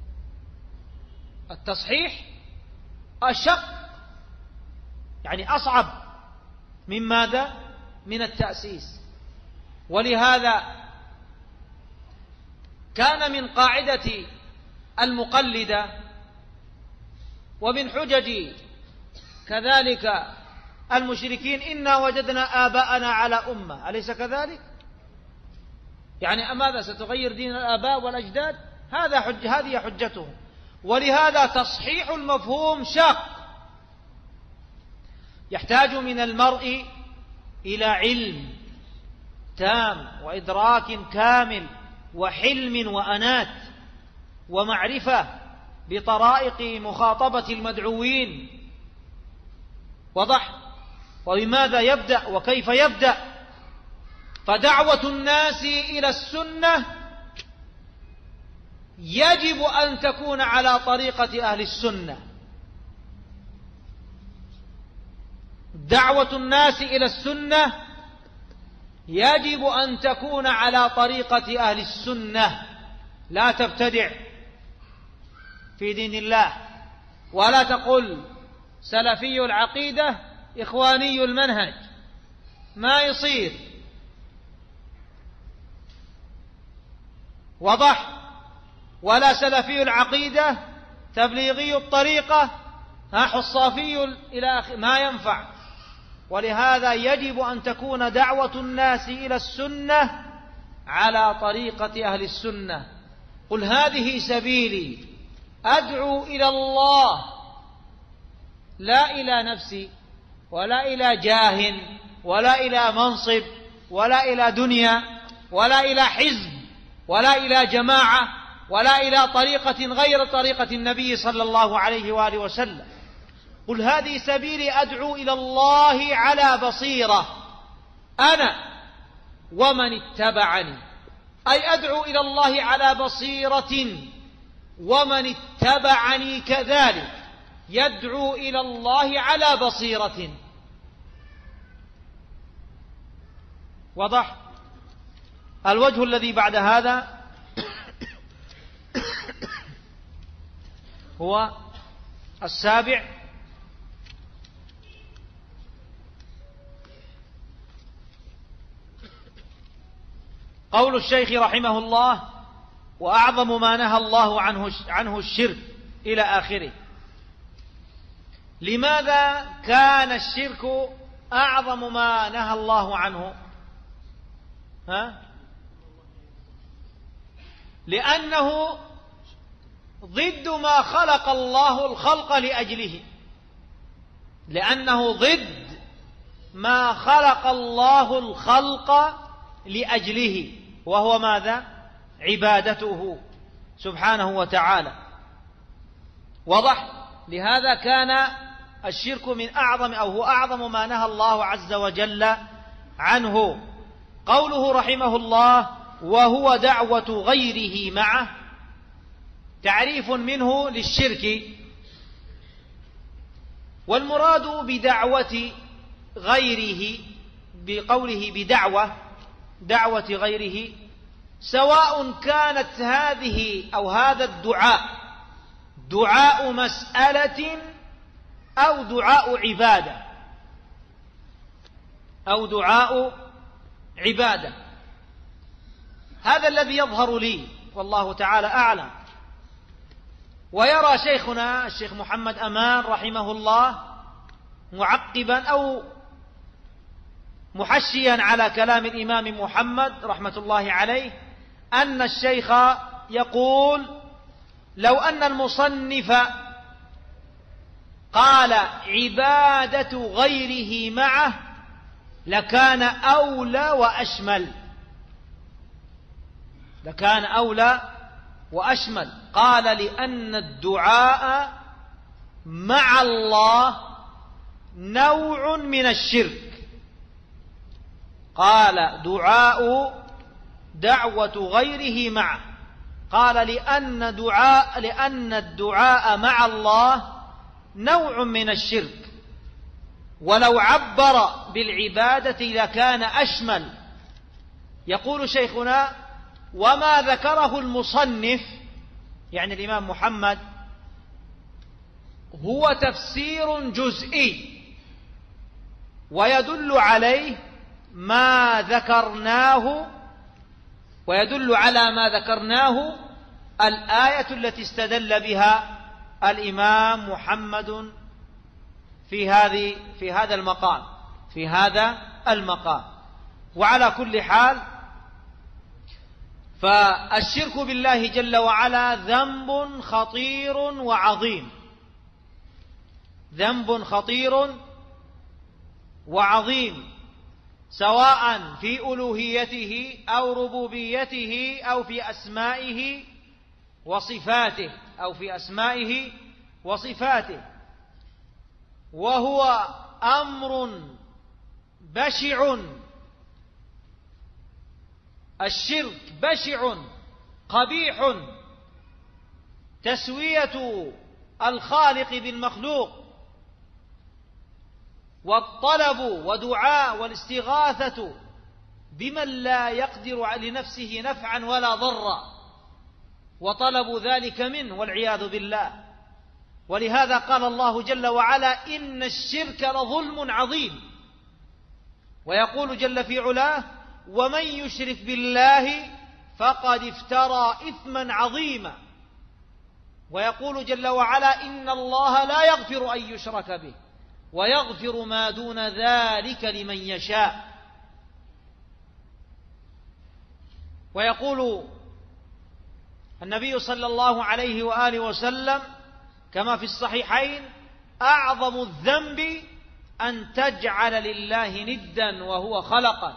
التصحيح أشق، يعني أصعب من ماذا؟ من التأسيس. ولهذا كان من قاعدة المقلدة ومن حجج كذلك المشركين إنا وجدنا آباءنا على أمة، أليس كذلك؟ يعني ماذا ستغير دين الآباء والأجداد؟ هذه حجتهم. ولهذا تصحيح المفهوم شاق، يحتاج من المرء إلى علم تام وإدراك كامل وحلم وأنات ومعرفة بطرائق مخاطبة المدعوين، وضح، وبماذا يبدأ وكيف يبدأ. فدعوة الناس إلى السنة يجب أن تكون على طريقة أهل السنة، دعوة الناس إلى السنة يجب أن تكون على طريقة أهل السنة، لا تبتدع في دين الله، ولا تقل سلفي العقيدة إخواني المنهج، ما يصير، وضح، ولا سلفي العقيدة تبليغي الطريقة حصافي إلى آخره، ما ينفع. ولهذا يجب أن تكون دعوة الناس إلى السنة على طريقة أهل السنة. قل هذه سبيلي أدعو إلى الله لا إلى نفسي ولا إلى جاه ولا إلى منصب ولا إلى دنيا ولا إلى حزب ولا إلى جماعة ولا إلى طريقة غير طريقة النبي صلى الله عليه وآله وسلم. قل هذه سبيلي أدعو إلى الله على بصيرة أنا ومن اتبعني، أي أدعو إلى الله على بصيرة، ومن اتبعني كذلك يدعو إلى الله على بصيرة. وضح. الوجه الذي بعد هذا هو السابع: قول الشيخ رحمه الله: وأعظم ما نهى الله عنه الشرك، إلى آخره. لماذا كان الشرك أعظم ما نهى الله عنه؟ لأنه ضد ما خلق الله الخلق لأجله، لأنه ضد ما خلق الله الخلق لأجله، وهو ماذا؟ عبادته سبحانه وتعالى. وضح؟ لهذا كان الشرك من أعظم أو هو أعظم ما نهى الله عز وجل عنه. قوله رحمه الله وهو دعوة غيره معه، تعريف منه للشرك. والمراد بدعوة غيره بقوله دعوة غيره، سواء كانت هذه أو هذا الدعاء دعاء مسألة أو دعاء عبادة هذا الذي يظهر لي والله تعالى أعلم. ويرى شيخنا الشيخ محمد أمان رحمه الله معقبا أو محشيا على كلام الإمام محمد رحمة الله عليه أن الشيخ يقول لو أن المصنف قال عبادة غيره معه لكان أولى وأشمل. قال لأن الدعاء مع الله نوع من الشرك. قال دعوة غيره معه، قال لأن الدعاء مع الله نوع من الشرك، ولو عبر بالعبادة لكان أشمل. يقول شيخنا وما ذكره المصنف يعني الإمام محمد هو تفسير جزئي، ويدل عليه ما ذكرناه، ويدل على ما ذكرناه الآية التي استدل بها الإمام محمد في هذا المقام. وعلى كل حال فالشرك بالله جل وعلا ذنب خطير وعظيم، سواء في ألوهيته أو ربوبيته أو في أسمائه وصفاته، وهو أمر بشع. الشرك بشع قبيح، تسوية الخالق بالمخلوق، والطلب ودعاء والاستغاثة بمن لا يقدر لنفسه نفعا ولا ضرا، وطلب ذلك منه والعياذ بالله. ولهذا قال الله جل وعلا إن الشرك لظلم عظيم، ويقول جل في علاه ومن يشرك بالله فقد افترى إثما عظيما، ويقول جل وعلا إن الله لا يغفر أن يشرك به ويغفر ما دون ذلك لمن يشاء. ويقول النبي صلى الله عليه وآله وسلم كما في الصحيحين أعظم الذنب أن تجعل لله ندا وهو خلقك.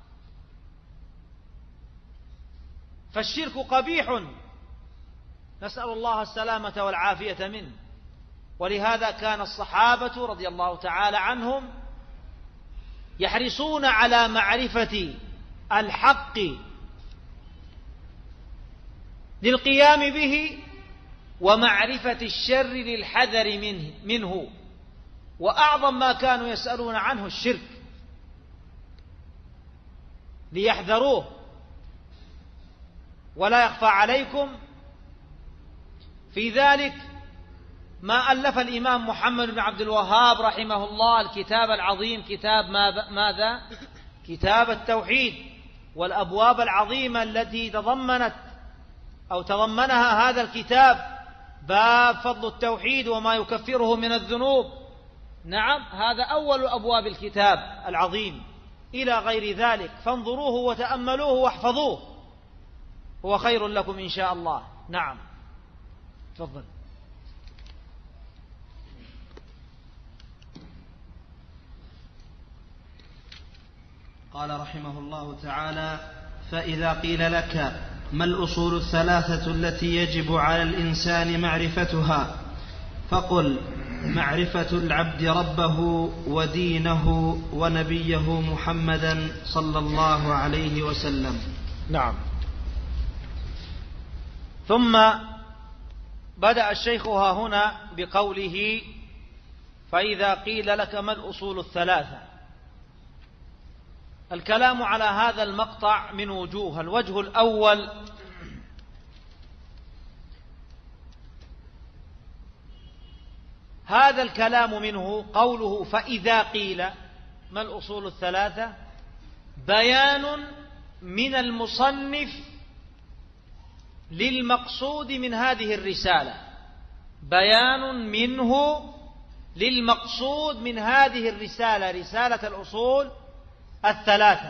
فالشرك قبيح، نسأل الله السلامة والعافية منه. ولهذا كان الصحابة رضي الله تعالى عنهم يحرصون على معرفة الحق للقيام به ومعرفة الشر للحذر منه. وأعظم ما كانوا يسألون عنه الشرك ليحذروه. ولا يخفى عليكم في ذلك ما ألف الإمام محمد بن عبد الوهاب رحمه الله الكتاب العظيم، كتاب ماذا؟ كتاب التوحيد، والأبواب العظيمة التي تضمنها هذا الكتاب، باب فضل التوحيد وما يكفره من الذنوب. نعم، هذا أول أبواب الكتاب العظيم، إلى غير ذلك، فانظروه وتأملوه واحفظوه، هو خير لكم إن شاء الله. نعم. تفضل. قال رحمه الله تعالى: فإذا قيل لك ما الأصول الثلاثة التي يجب على الإنسان معرفتها؟ فقل: معرفة العبد ربه ودينه ونبيه محمدا صلى الله عليه وسلم. نعم. ثم بدأ الشيخ ها هنا بقوله: فإذا قيل لك ما الأصول الثلاثة. الكلام على هذا المقطع من وجوه. الوجه الأول: هذا الكلام منه قوله فإذا قيل ما الأصول الثلاثة بيان من المصنف للمقصود من هذه الرسالة، بيان منه للمقصود من هذه الرسالة، رسالة الأصول الثلاثة.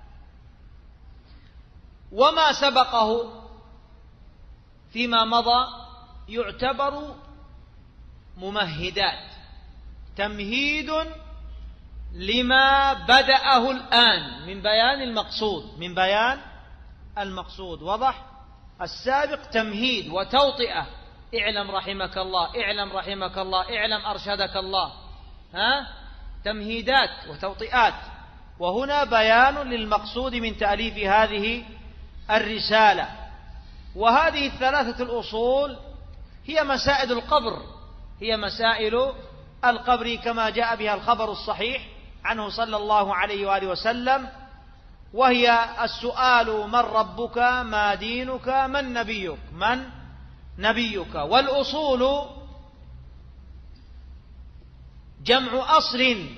وما سبقه فيما مضى يعتبر ممهدات، تمهيد لما بدأه الآن من بيان المقصود، من بيان المقصود. وضح؟ السابق تمهيد وتوطئة: اعلم رحمك الله، اعلم رحمك الله، اعلم أرشدك الله، تمهيدات وتوطئات. وهنا بيان للمقصود من تأليف هذه الرسالة. وهذه الثلاثة الأصول هي مسائل القبر، هي مسائل القبر كما جاء بها الخبر الصحيح عنه صلى الله عليه وآله وسلم، وهي السؤال: من ربك، ما دينك، من نبيك، من نبيك. والأصول جمع أصل،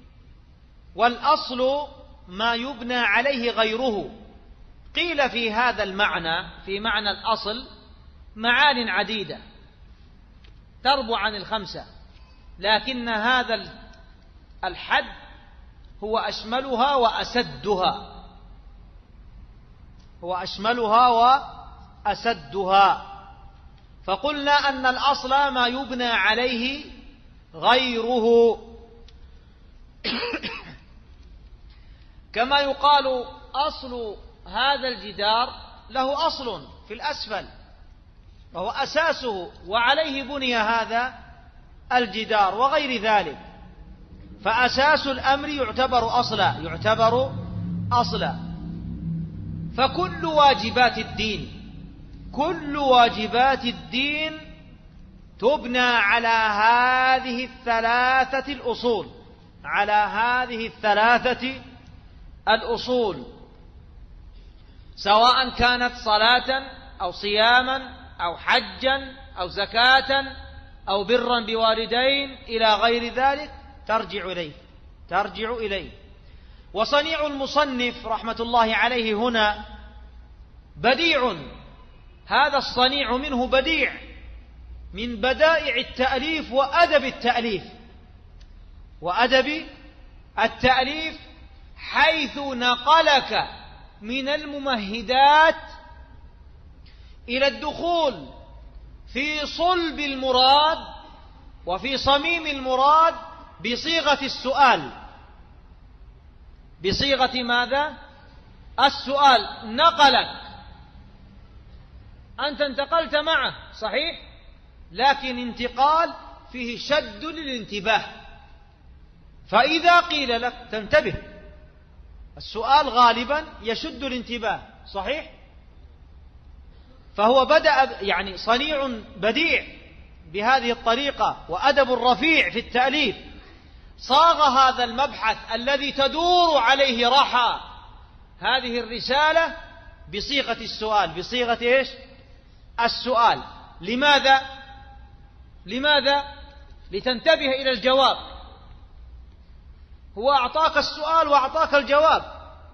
والأصل ما يبنى عليه غيره. قيل في هذا المعنى، في معنى الأصل، معان عديدة تربو عن الخمسة، لكن هذا الحد هو أشملها وأسدها، هو أشملها وأسدها. فقلنا أن الأصل ما يبنى عليه غيره كما يقال أصل هذا الجدار له أصل في الأسفل وهو أساسه، وعليه بني هذا الجدار وغير ذلك. فأساس الأمر يعتبر أصلا، يعتبر أصلا. فكل واجبات الدين، كل واجبات الدين تبنى على هذه الثلاثة الأصول، على هذه الثلاثة الأصول، سواء كانت صلاة أو صياما أو حجا أو زكاة أو برا بوالدين إلى غير ذلك، ترجع إليه. وصنيع المصنف رحمة الله عليه هنا بديع، هذا الصنيع منه بديع، من بدائع التأليف وأدب التأليف، وأدب التأليف، حيث نقلك من الممهدات إلى الدخول في صلب المراد وفي صميم المراد بصيغة السؤال. بصيغة ماذا؟ السؤال. نقلك، أنت انتقلت معه صحيح، لكن انتقال فيه شد للانتباه. فإذا قيل لك تنتبه، السؤال غالبا يشد الانتباه صحيح. فهو بدأ يعني صنيع بديع بهذه الطريقة، وأدب رفيع في التأليف، صاغ هذا المبحث الذي تدور عليه رحى هذه الرسالة بصيغة السؤال، بصيغة إيش؟ السؤال. لماذا؟ لتنتبه إلى الجواب. هو أعطاك السؤال وأعطاك الجواب،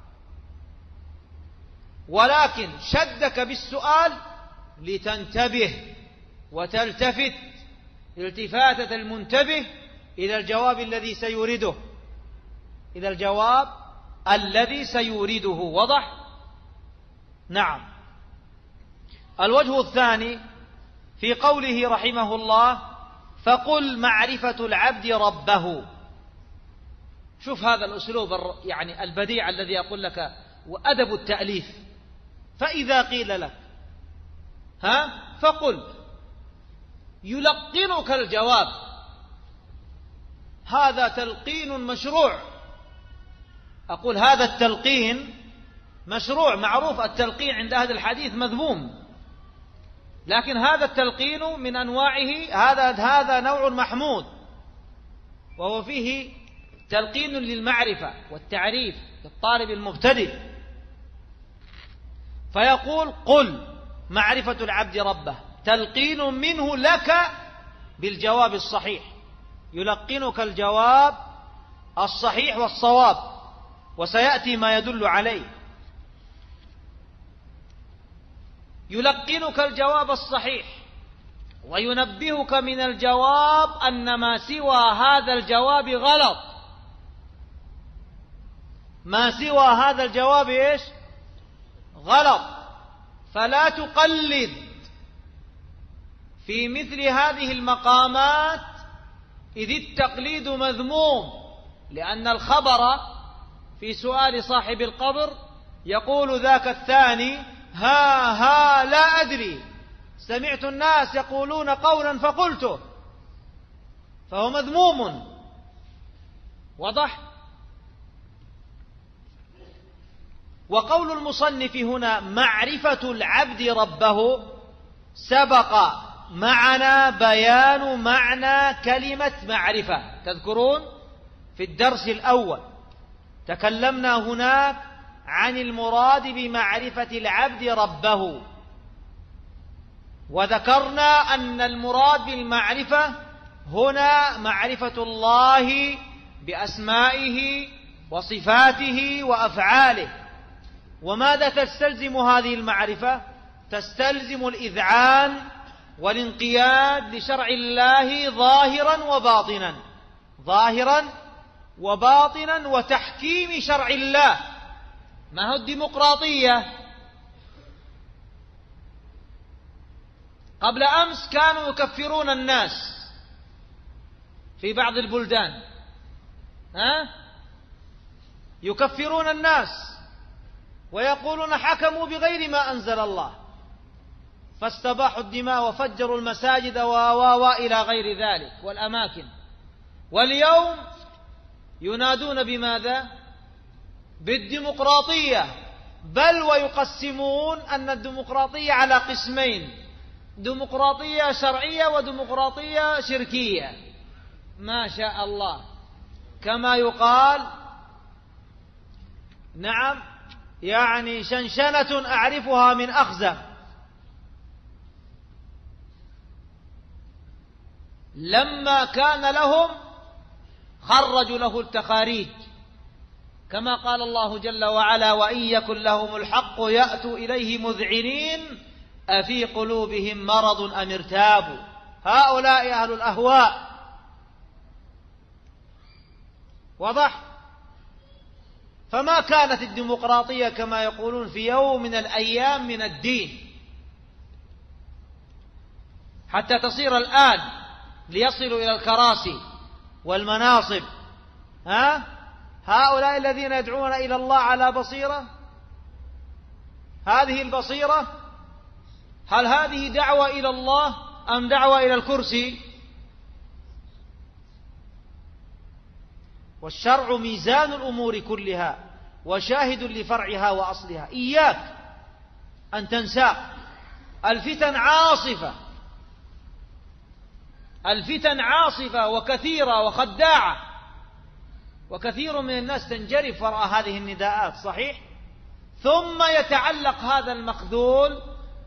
ولكن شدك بالسؤال لتنتبه وتلتفت التفاتة المنتبه إلى الجواب الذي سيورده، إلى الجواب الذي سيورده. وضح؟ نعم. الوجه الثاني في قوله رحمه الله: فقل معرفة العبد ربه. شوف هذا الأسلوب يعني البديع الذي يقول لك وأدب التأليف. فإذا قيل لك فقل، يلقنك الجواب. هذا تلقين مشروع. أقول هذا التلقين مشروع. معروف التلقين عند أهل الحديث مذموم، لكن هذا التلقين من أنواعه، هذا نوع محمود، وهو فيه تلقين للمعرفة والتعريف للطالب المبتدئ. فيقول: قل معرفة العبد ربه، تلقين منه لك بالجواب الصحيح، يلقنك الجواب الصحيح والصواب، وسيأتي ما يدل عليه. يلقنك الجواب الصحيح وينبهك من الجواب أن ما سوى هذا الجواب غلط. ما سوى هذا الجواب إيش؟ غلط. فلا تقلد في مثل هذه المقامات، إذ التقليد مذموم، لأن الخبر في سؤال صاحب القبر يقول ذاك الثاني: ها لا أدري، سمعت الناس يقولون قولا فقلته، فهو مذموم. واضح؟ وقول المصنف هنا معرفة العبد ربه، سبق معنا بيان معنى كلمة معرفة. تذكرون في الدرس الأول تكلمنا هناك عن المراد بمعرفة العبد ربه، وذكرنا أن المراد بالمعرفة هنا معرفة الله بأسمائه وصفاته وأفعاله. وماذا تستلزم هذه المعرفة؟ تستلزم الإذعان والانقياد لشرع الله ظاهرا وباطنا وتحكيم شرع الله. ما هو الديمقراطية؟ قبل أمس كانوا يكفرون الناس في بعض البلدان، يكفرون الناس ويقولون حكموا بغير ما أنزل الله، فاستباحوا الدماء وفجروا المساجد إلى غير ذلك والأماكن. واليوم ينادون بماذا؟ بالديمقراطية، بل ويقسمون أن الديمقراطية على قسمين: ديمقراطية شرعية وديمقراطية شركية. ما شاء الله، كما يقال، نعم، يعني شنشنة أعرفها من أخزم. لما كان لهم خرجوا له التخاريج، كما قال الله جل وعلا: وإن يكن لهم الحق يأتوا إليه مذعنين أفي قلوبهم مرض أم ارتابوا. هؤلاء أهل الأهواء. واضح؟ فما كانت الديمقراطية كما يقولون في يوم من الأيام من الدين، حتى تصير الآن ليصلوا إلى الكراسي والمناصب. هؤلاء الذين يدعون إلى الله على بصيرة، هذه البصيرة، هل هذه دعوة إلى الله أم دعوة إلى الكرسي؟ والشرع ميزان الأمور كلها وشاهد لفرعها وأصلها. إياك أن تنساق. الفتن عاصفة وكثيرة وخداعة، وكثير من الناس تنجرف وراء هذه النداءات، صحيح؟ ثم يتعلق هذا المخذول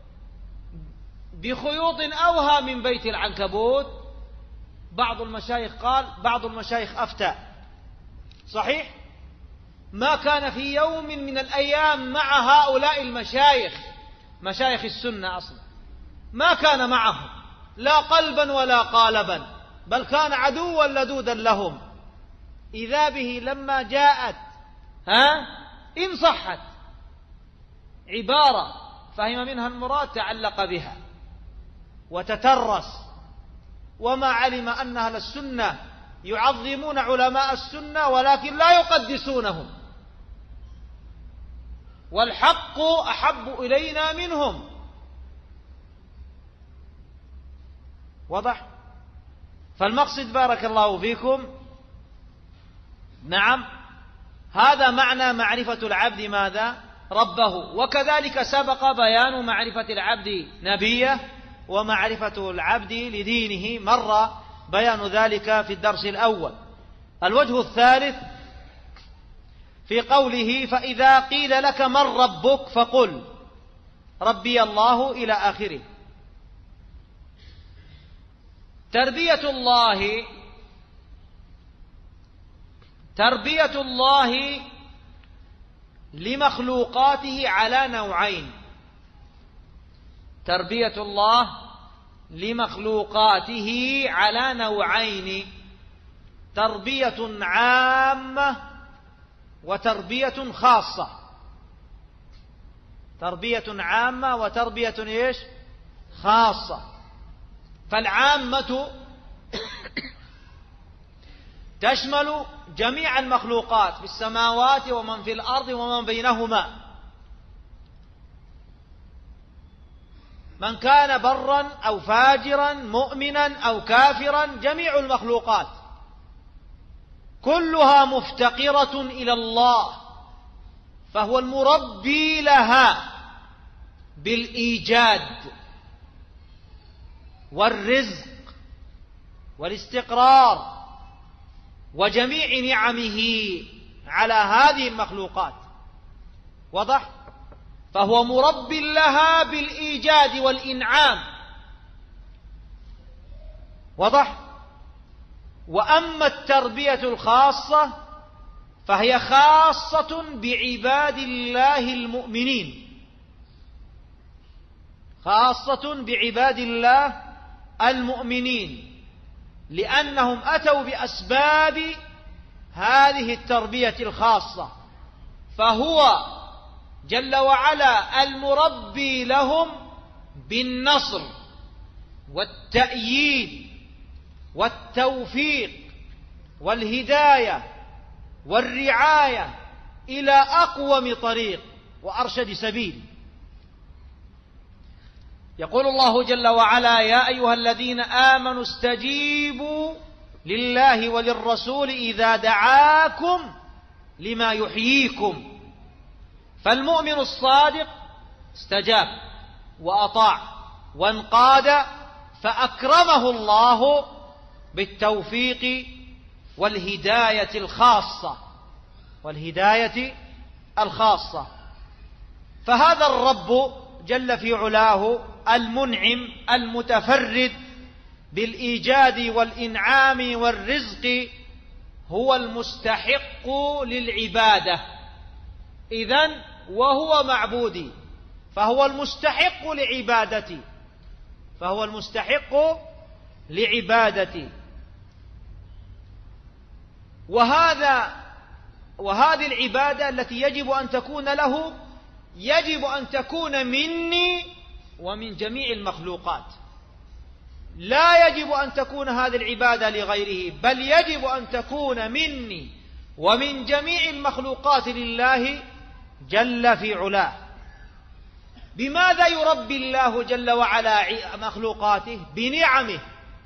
بخيوط أوهى من بيت العنكبوت. بعض المشايخ أفتى، صحيح؟ ما كان في يوم من الأيام مع هؤلاء المشايخ، مشايخ السنة أصلا، ما كان معهم لا قلبا ولا قالبا، بل كان عدوا لدودا لهم. إذا به لما جاءت إن صحت عبارة فهم منها المراد تعلق بها وتترس، وما علم أن أهل السنة يعظمون علماء السنة ولكن لا يقدسونهم، والحق أحب إلينا منهم. واضح؟ فالمقصد بارك الله فيكم، نعم، هذا معنى معرفة العبد ماذا؟ ربه. وكذلك سبق بيان معرفة العبد نبيه ومعرفة العبد لدينه، مر بيان ذلك في الدرس الأول. الوجه الثالث في قوله: فإذا قيل لك من ربك فقل ربي الله إلى آخره. تربية الله لمخلوقاته على نوعين. تربية الله لمخلوقاته على نوعين: تربية عامة وتربية خاصة. تربية عامة وتربية ايش؟ خاصة. فالعامة تشمل جميع المخلوقات في السماوات ومن في الأرض ومن بينهما، من كان برا أو فاجرا، مؤمنا أو كافرا، جميع المخلوقات كلها مفتقرة إلى الله، فهو المربي لها بالإيجاد والرزق والاستقرار وجميع نعمه على هذه المخلوقات. واضح؟ فهو مرب لها بالإيجاد والإنعام. واضح؟ وأما التربية الخاصة فهي خاصة بعباد الله المؤمنين، خاصة بعباد الله المؤمنين، لأنهم أتوا بأسباب هذه التربية الخاصة، فهو جل وعلا المربي لهم بالنصر والتأييد والتوفيق والهداية والرعاية إلى أقوم طريق وأرشد سبيل. يقول الله جل وعلا: يا أيها الذين آمنوا استجيبوا لله وللرسول إذا دعاكم لما يحييكم. فالمؤمن الصادق استجاب وأطاع وانقاد، فأكرمه الله بالتوفيق والهداية الخاصة. فهذا الرب جل في علاه المنعم المتفرد بالإيجاد والإنعام والرزق هو المستحق للعبادة. إذن وهو معبودي، فهو المستحق لعبادتي. وهذه العبادة التي يجب أن تكون له يجب أن تكون مني ومن جميع المخلوقات. لا يجب أن تكون هذه العبادة لغيره، بل يجب أن تكون مني ومن جميع المخلوقات لله جل في علاه. بماذا يربي الله جل وعلا مخلوقاته؟ بنعمه.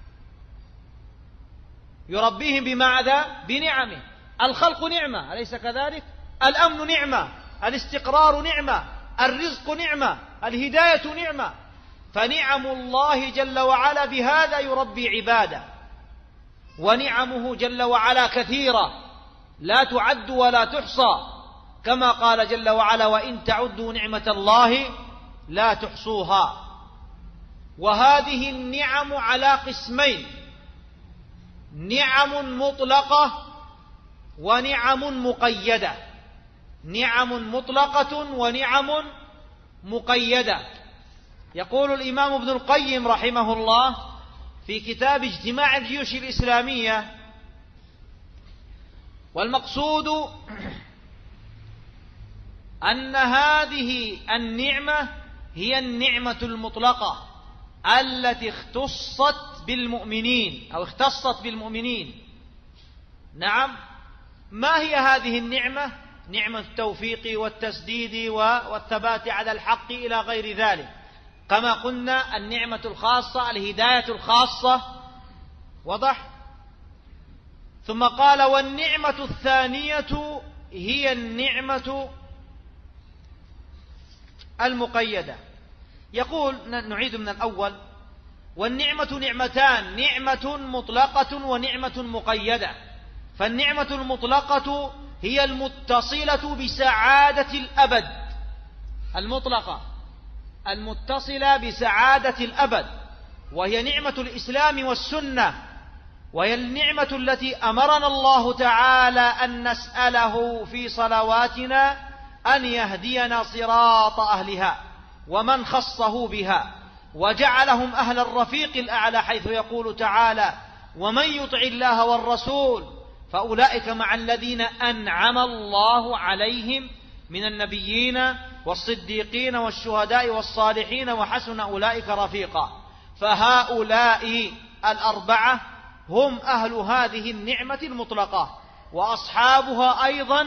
يربيهم بماذا؟ بنعمه. الخلق نعمة، أليس كذلك؟ الأمن نعمة، الاستقرار نعمة، الرزق نعمة، الهداية نعمة. فنعم الله جل وعلا بهذا يربي عباده، ونعمه جل وعلا كثيرة لا تعد ولا تحصى، كما قال جل وعلا: وإن تعدوا نعمة الله لا تحصوها. وهذه النعم على قسمين: نعم مطلقة ونعم مقيدة. نعم مطلقة ونعم مقيدة. يقول الإمام ابن القيم رحمه الله في كتاب اجتماع الجيوش الإسلامية: والمقصود أن هذه النعمة هي النعمة المطلقة التي اختصت بالمؤمنين أو اختصت بالمؤمنين. نعم، ما هي هذه النعمة؟ نعمة التوفيق والتسديد والثبات على الحق إلى غير ذلك. كما قلنا النعمة الخاصة الهداية الخاصة، وضح. ثم قال والنعمة الثانية هي النعمة المقيدة. يقول، نعيد من الأول، والنعمة نعمتان، نعمة مطلقة ونعمة مقيدة. فالنعمة المطلقة هي المتصلة بسعادة الأبد، المطلقة المتصلة بسعادة الأبد، وهي نعمة الإسلام والسنة، وهي النعمة التي أمرنا الله تعالى أن نسأله في صلواتنا أن يهدينا صراط أهلها ومن خصه بها، وجعلهم أهل الرفيق الأعلى، حيث يقول تعالى ومن يطع الله والرسول فأولئك مع الذين أنعم الله عليهم من النبيين والصديقين والشهداء والصالحين وحسن أولئك رفيقا. فهؤلاء الأربعة هم أهل هذه النعمة المطلقة، وأصحابها أيضا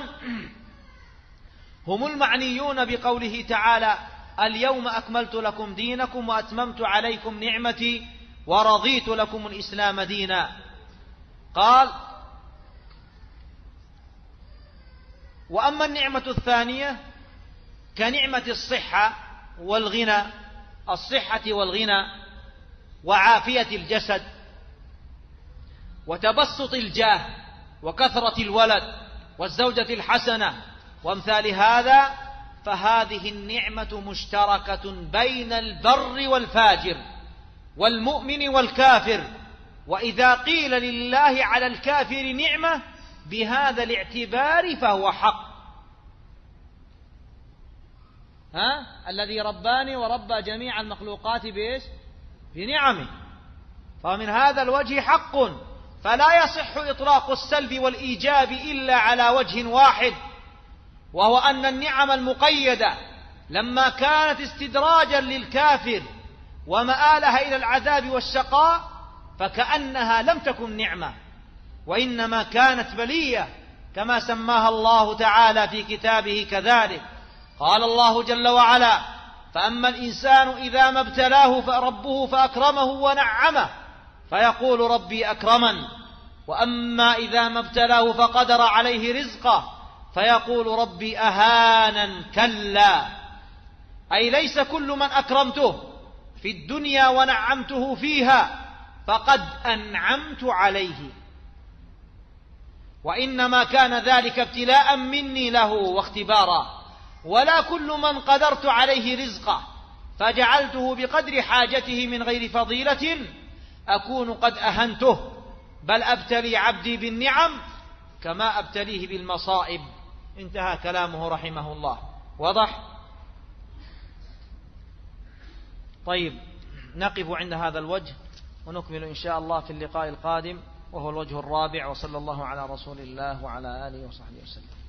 هم المعنيون بقوله تعالى اليوم أكملت لكم دينكم وأتممت عليكم نعمتي ورضيت لكم الإسلام دينا. قال وأما النعمة الثانية كنعمة الصحة والغنى، الصحة والغنى وعافية الجسد وتبسط الجاه وكثرة الولد والزوجة الحسنة وامثال هذا، فهذه النعمة مشتركة بين البر والفاجر والمؤمن والكافر. وإذا قيل لله على الكافر نعمة بهذا الاعتبار فهو حق. الذي رباني وربى جميع المخلوقات بإيش؟ بنعمه، فمن هذا الوجه حق. فلا يصح إطلاق السلب والإيجاب إلا على وجه واحد، وهو أن النعم المقيدة لما كانت استدراجا للكافر ومآلها إلى العذاب والشقاء فكأنها لم تكن نعمة، وإنما كانت بلية كما سماها الله تعالى في كتابه كذلك. قال الله جل وعلا فأما الإنسان إذا ما ابتلاه فربه فأكرمه ونعمه فيقول ربي أكرمن، وأما إذا ما ابتلاه فقدر عليه رزقه فيقول ربي أهانن. كلا، أي ليس كل من أكرمته في الدنيا ونعمته فيها فقد أنعمت عليه، وإنما كان ذلك ابتلاء مني له واختبارا. ولا كل من قدرت عليه رزقه فجعلته بقدر حاجته من غير فضيلة أكون قد أهنته، بل أبتلي عبدي بالنعم كما أبتليه بالمصائب. انتهى كلامه رحمه الله. واضح؟ طيب، نقف عند هذا الوجه ونكمل إن شاء الله في اللقاء القادم، وهو الوجه الرابع. وصلى الله على رسول الله وعلى آله وصحبه وسلم.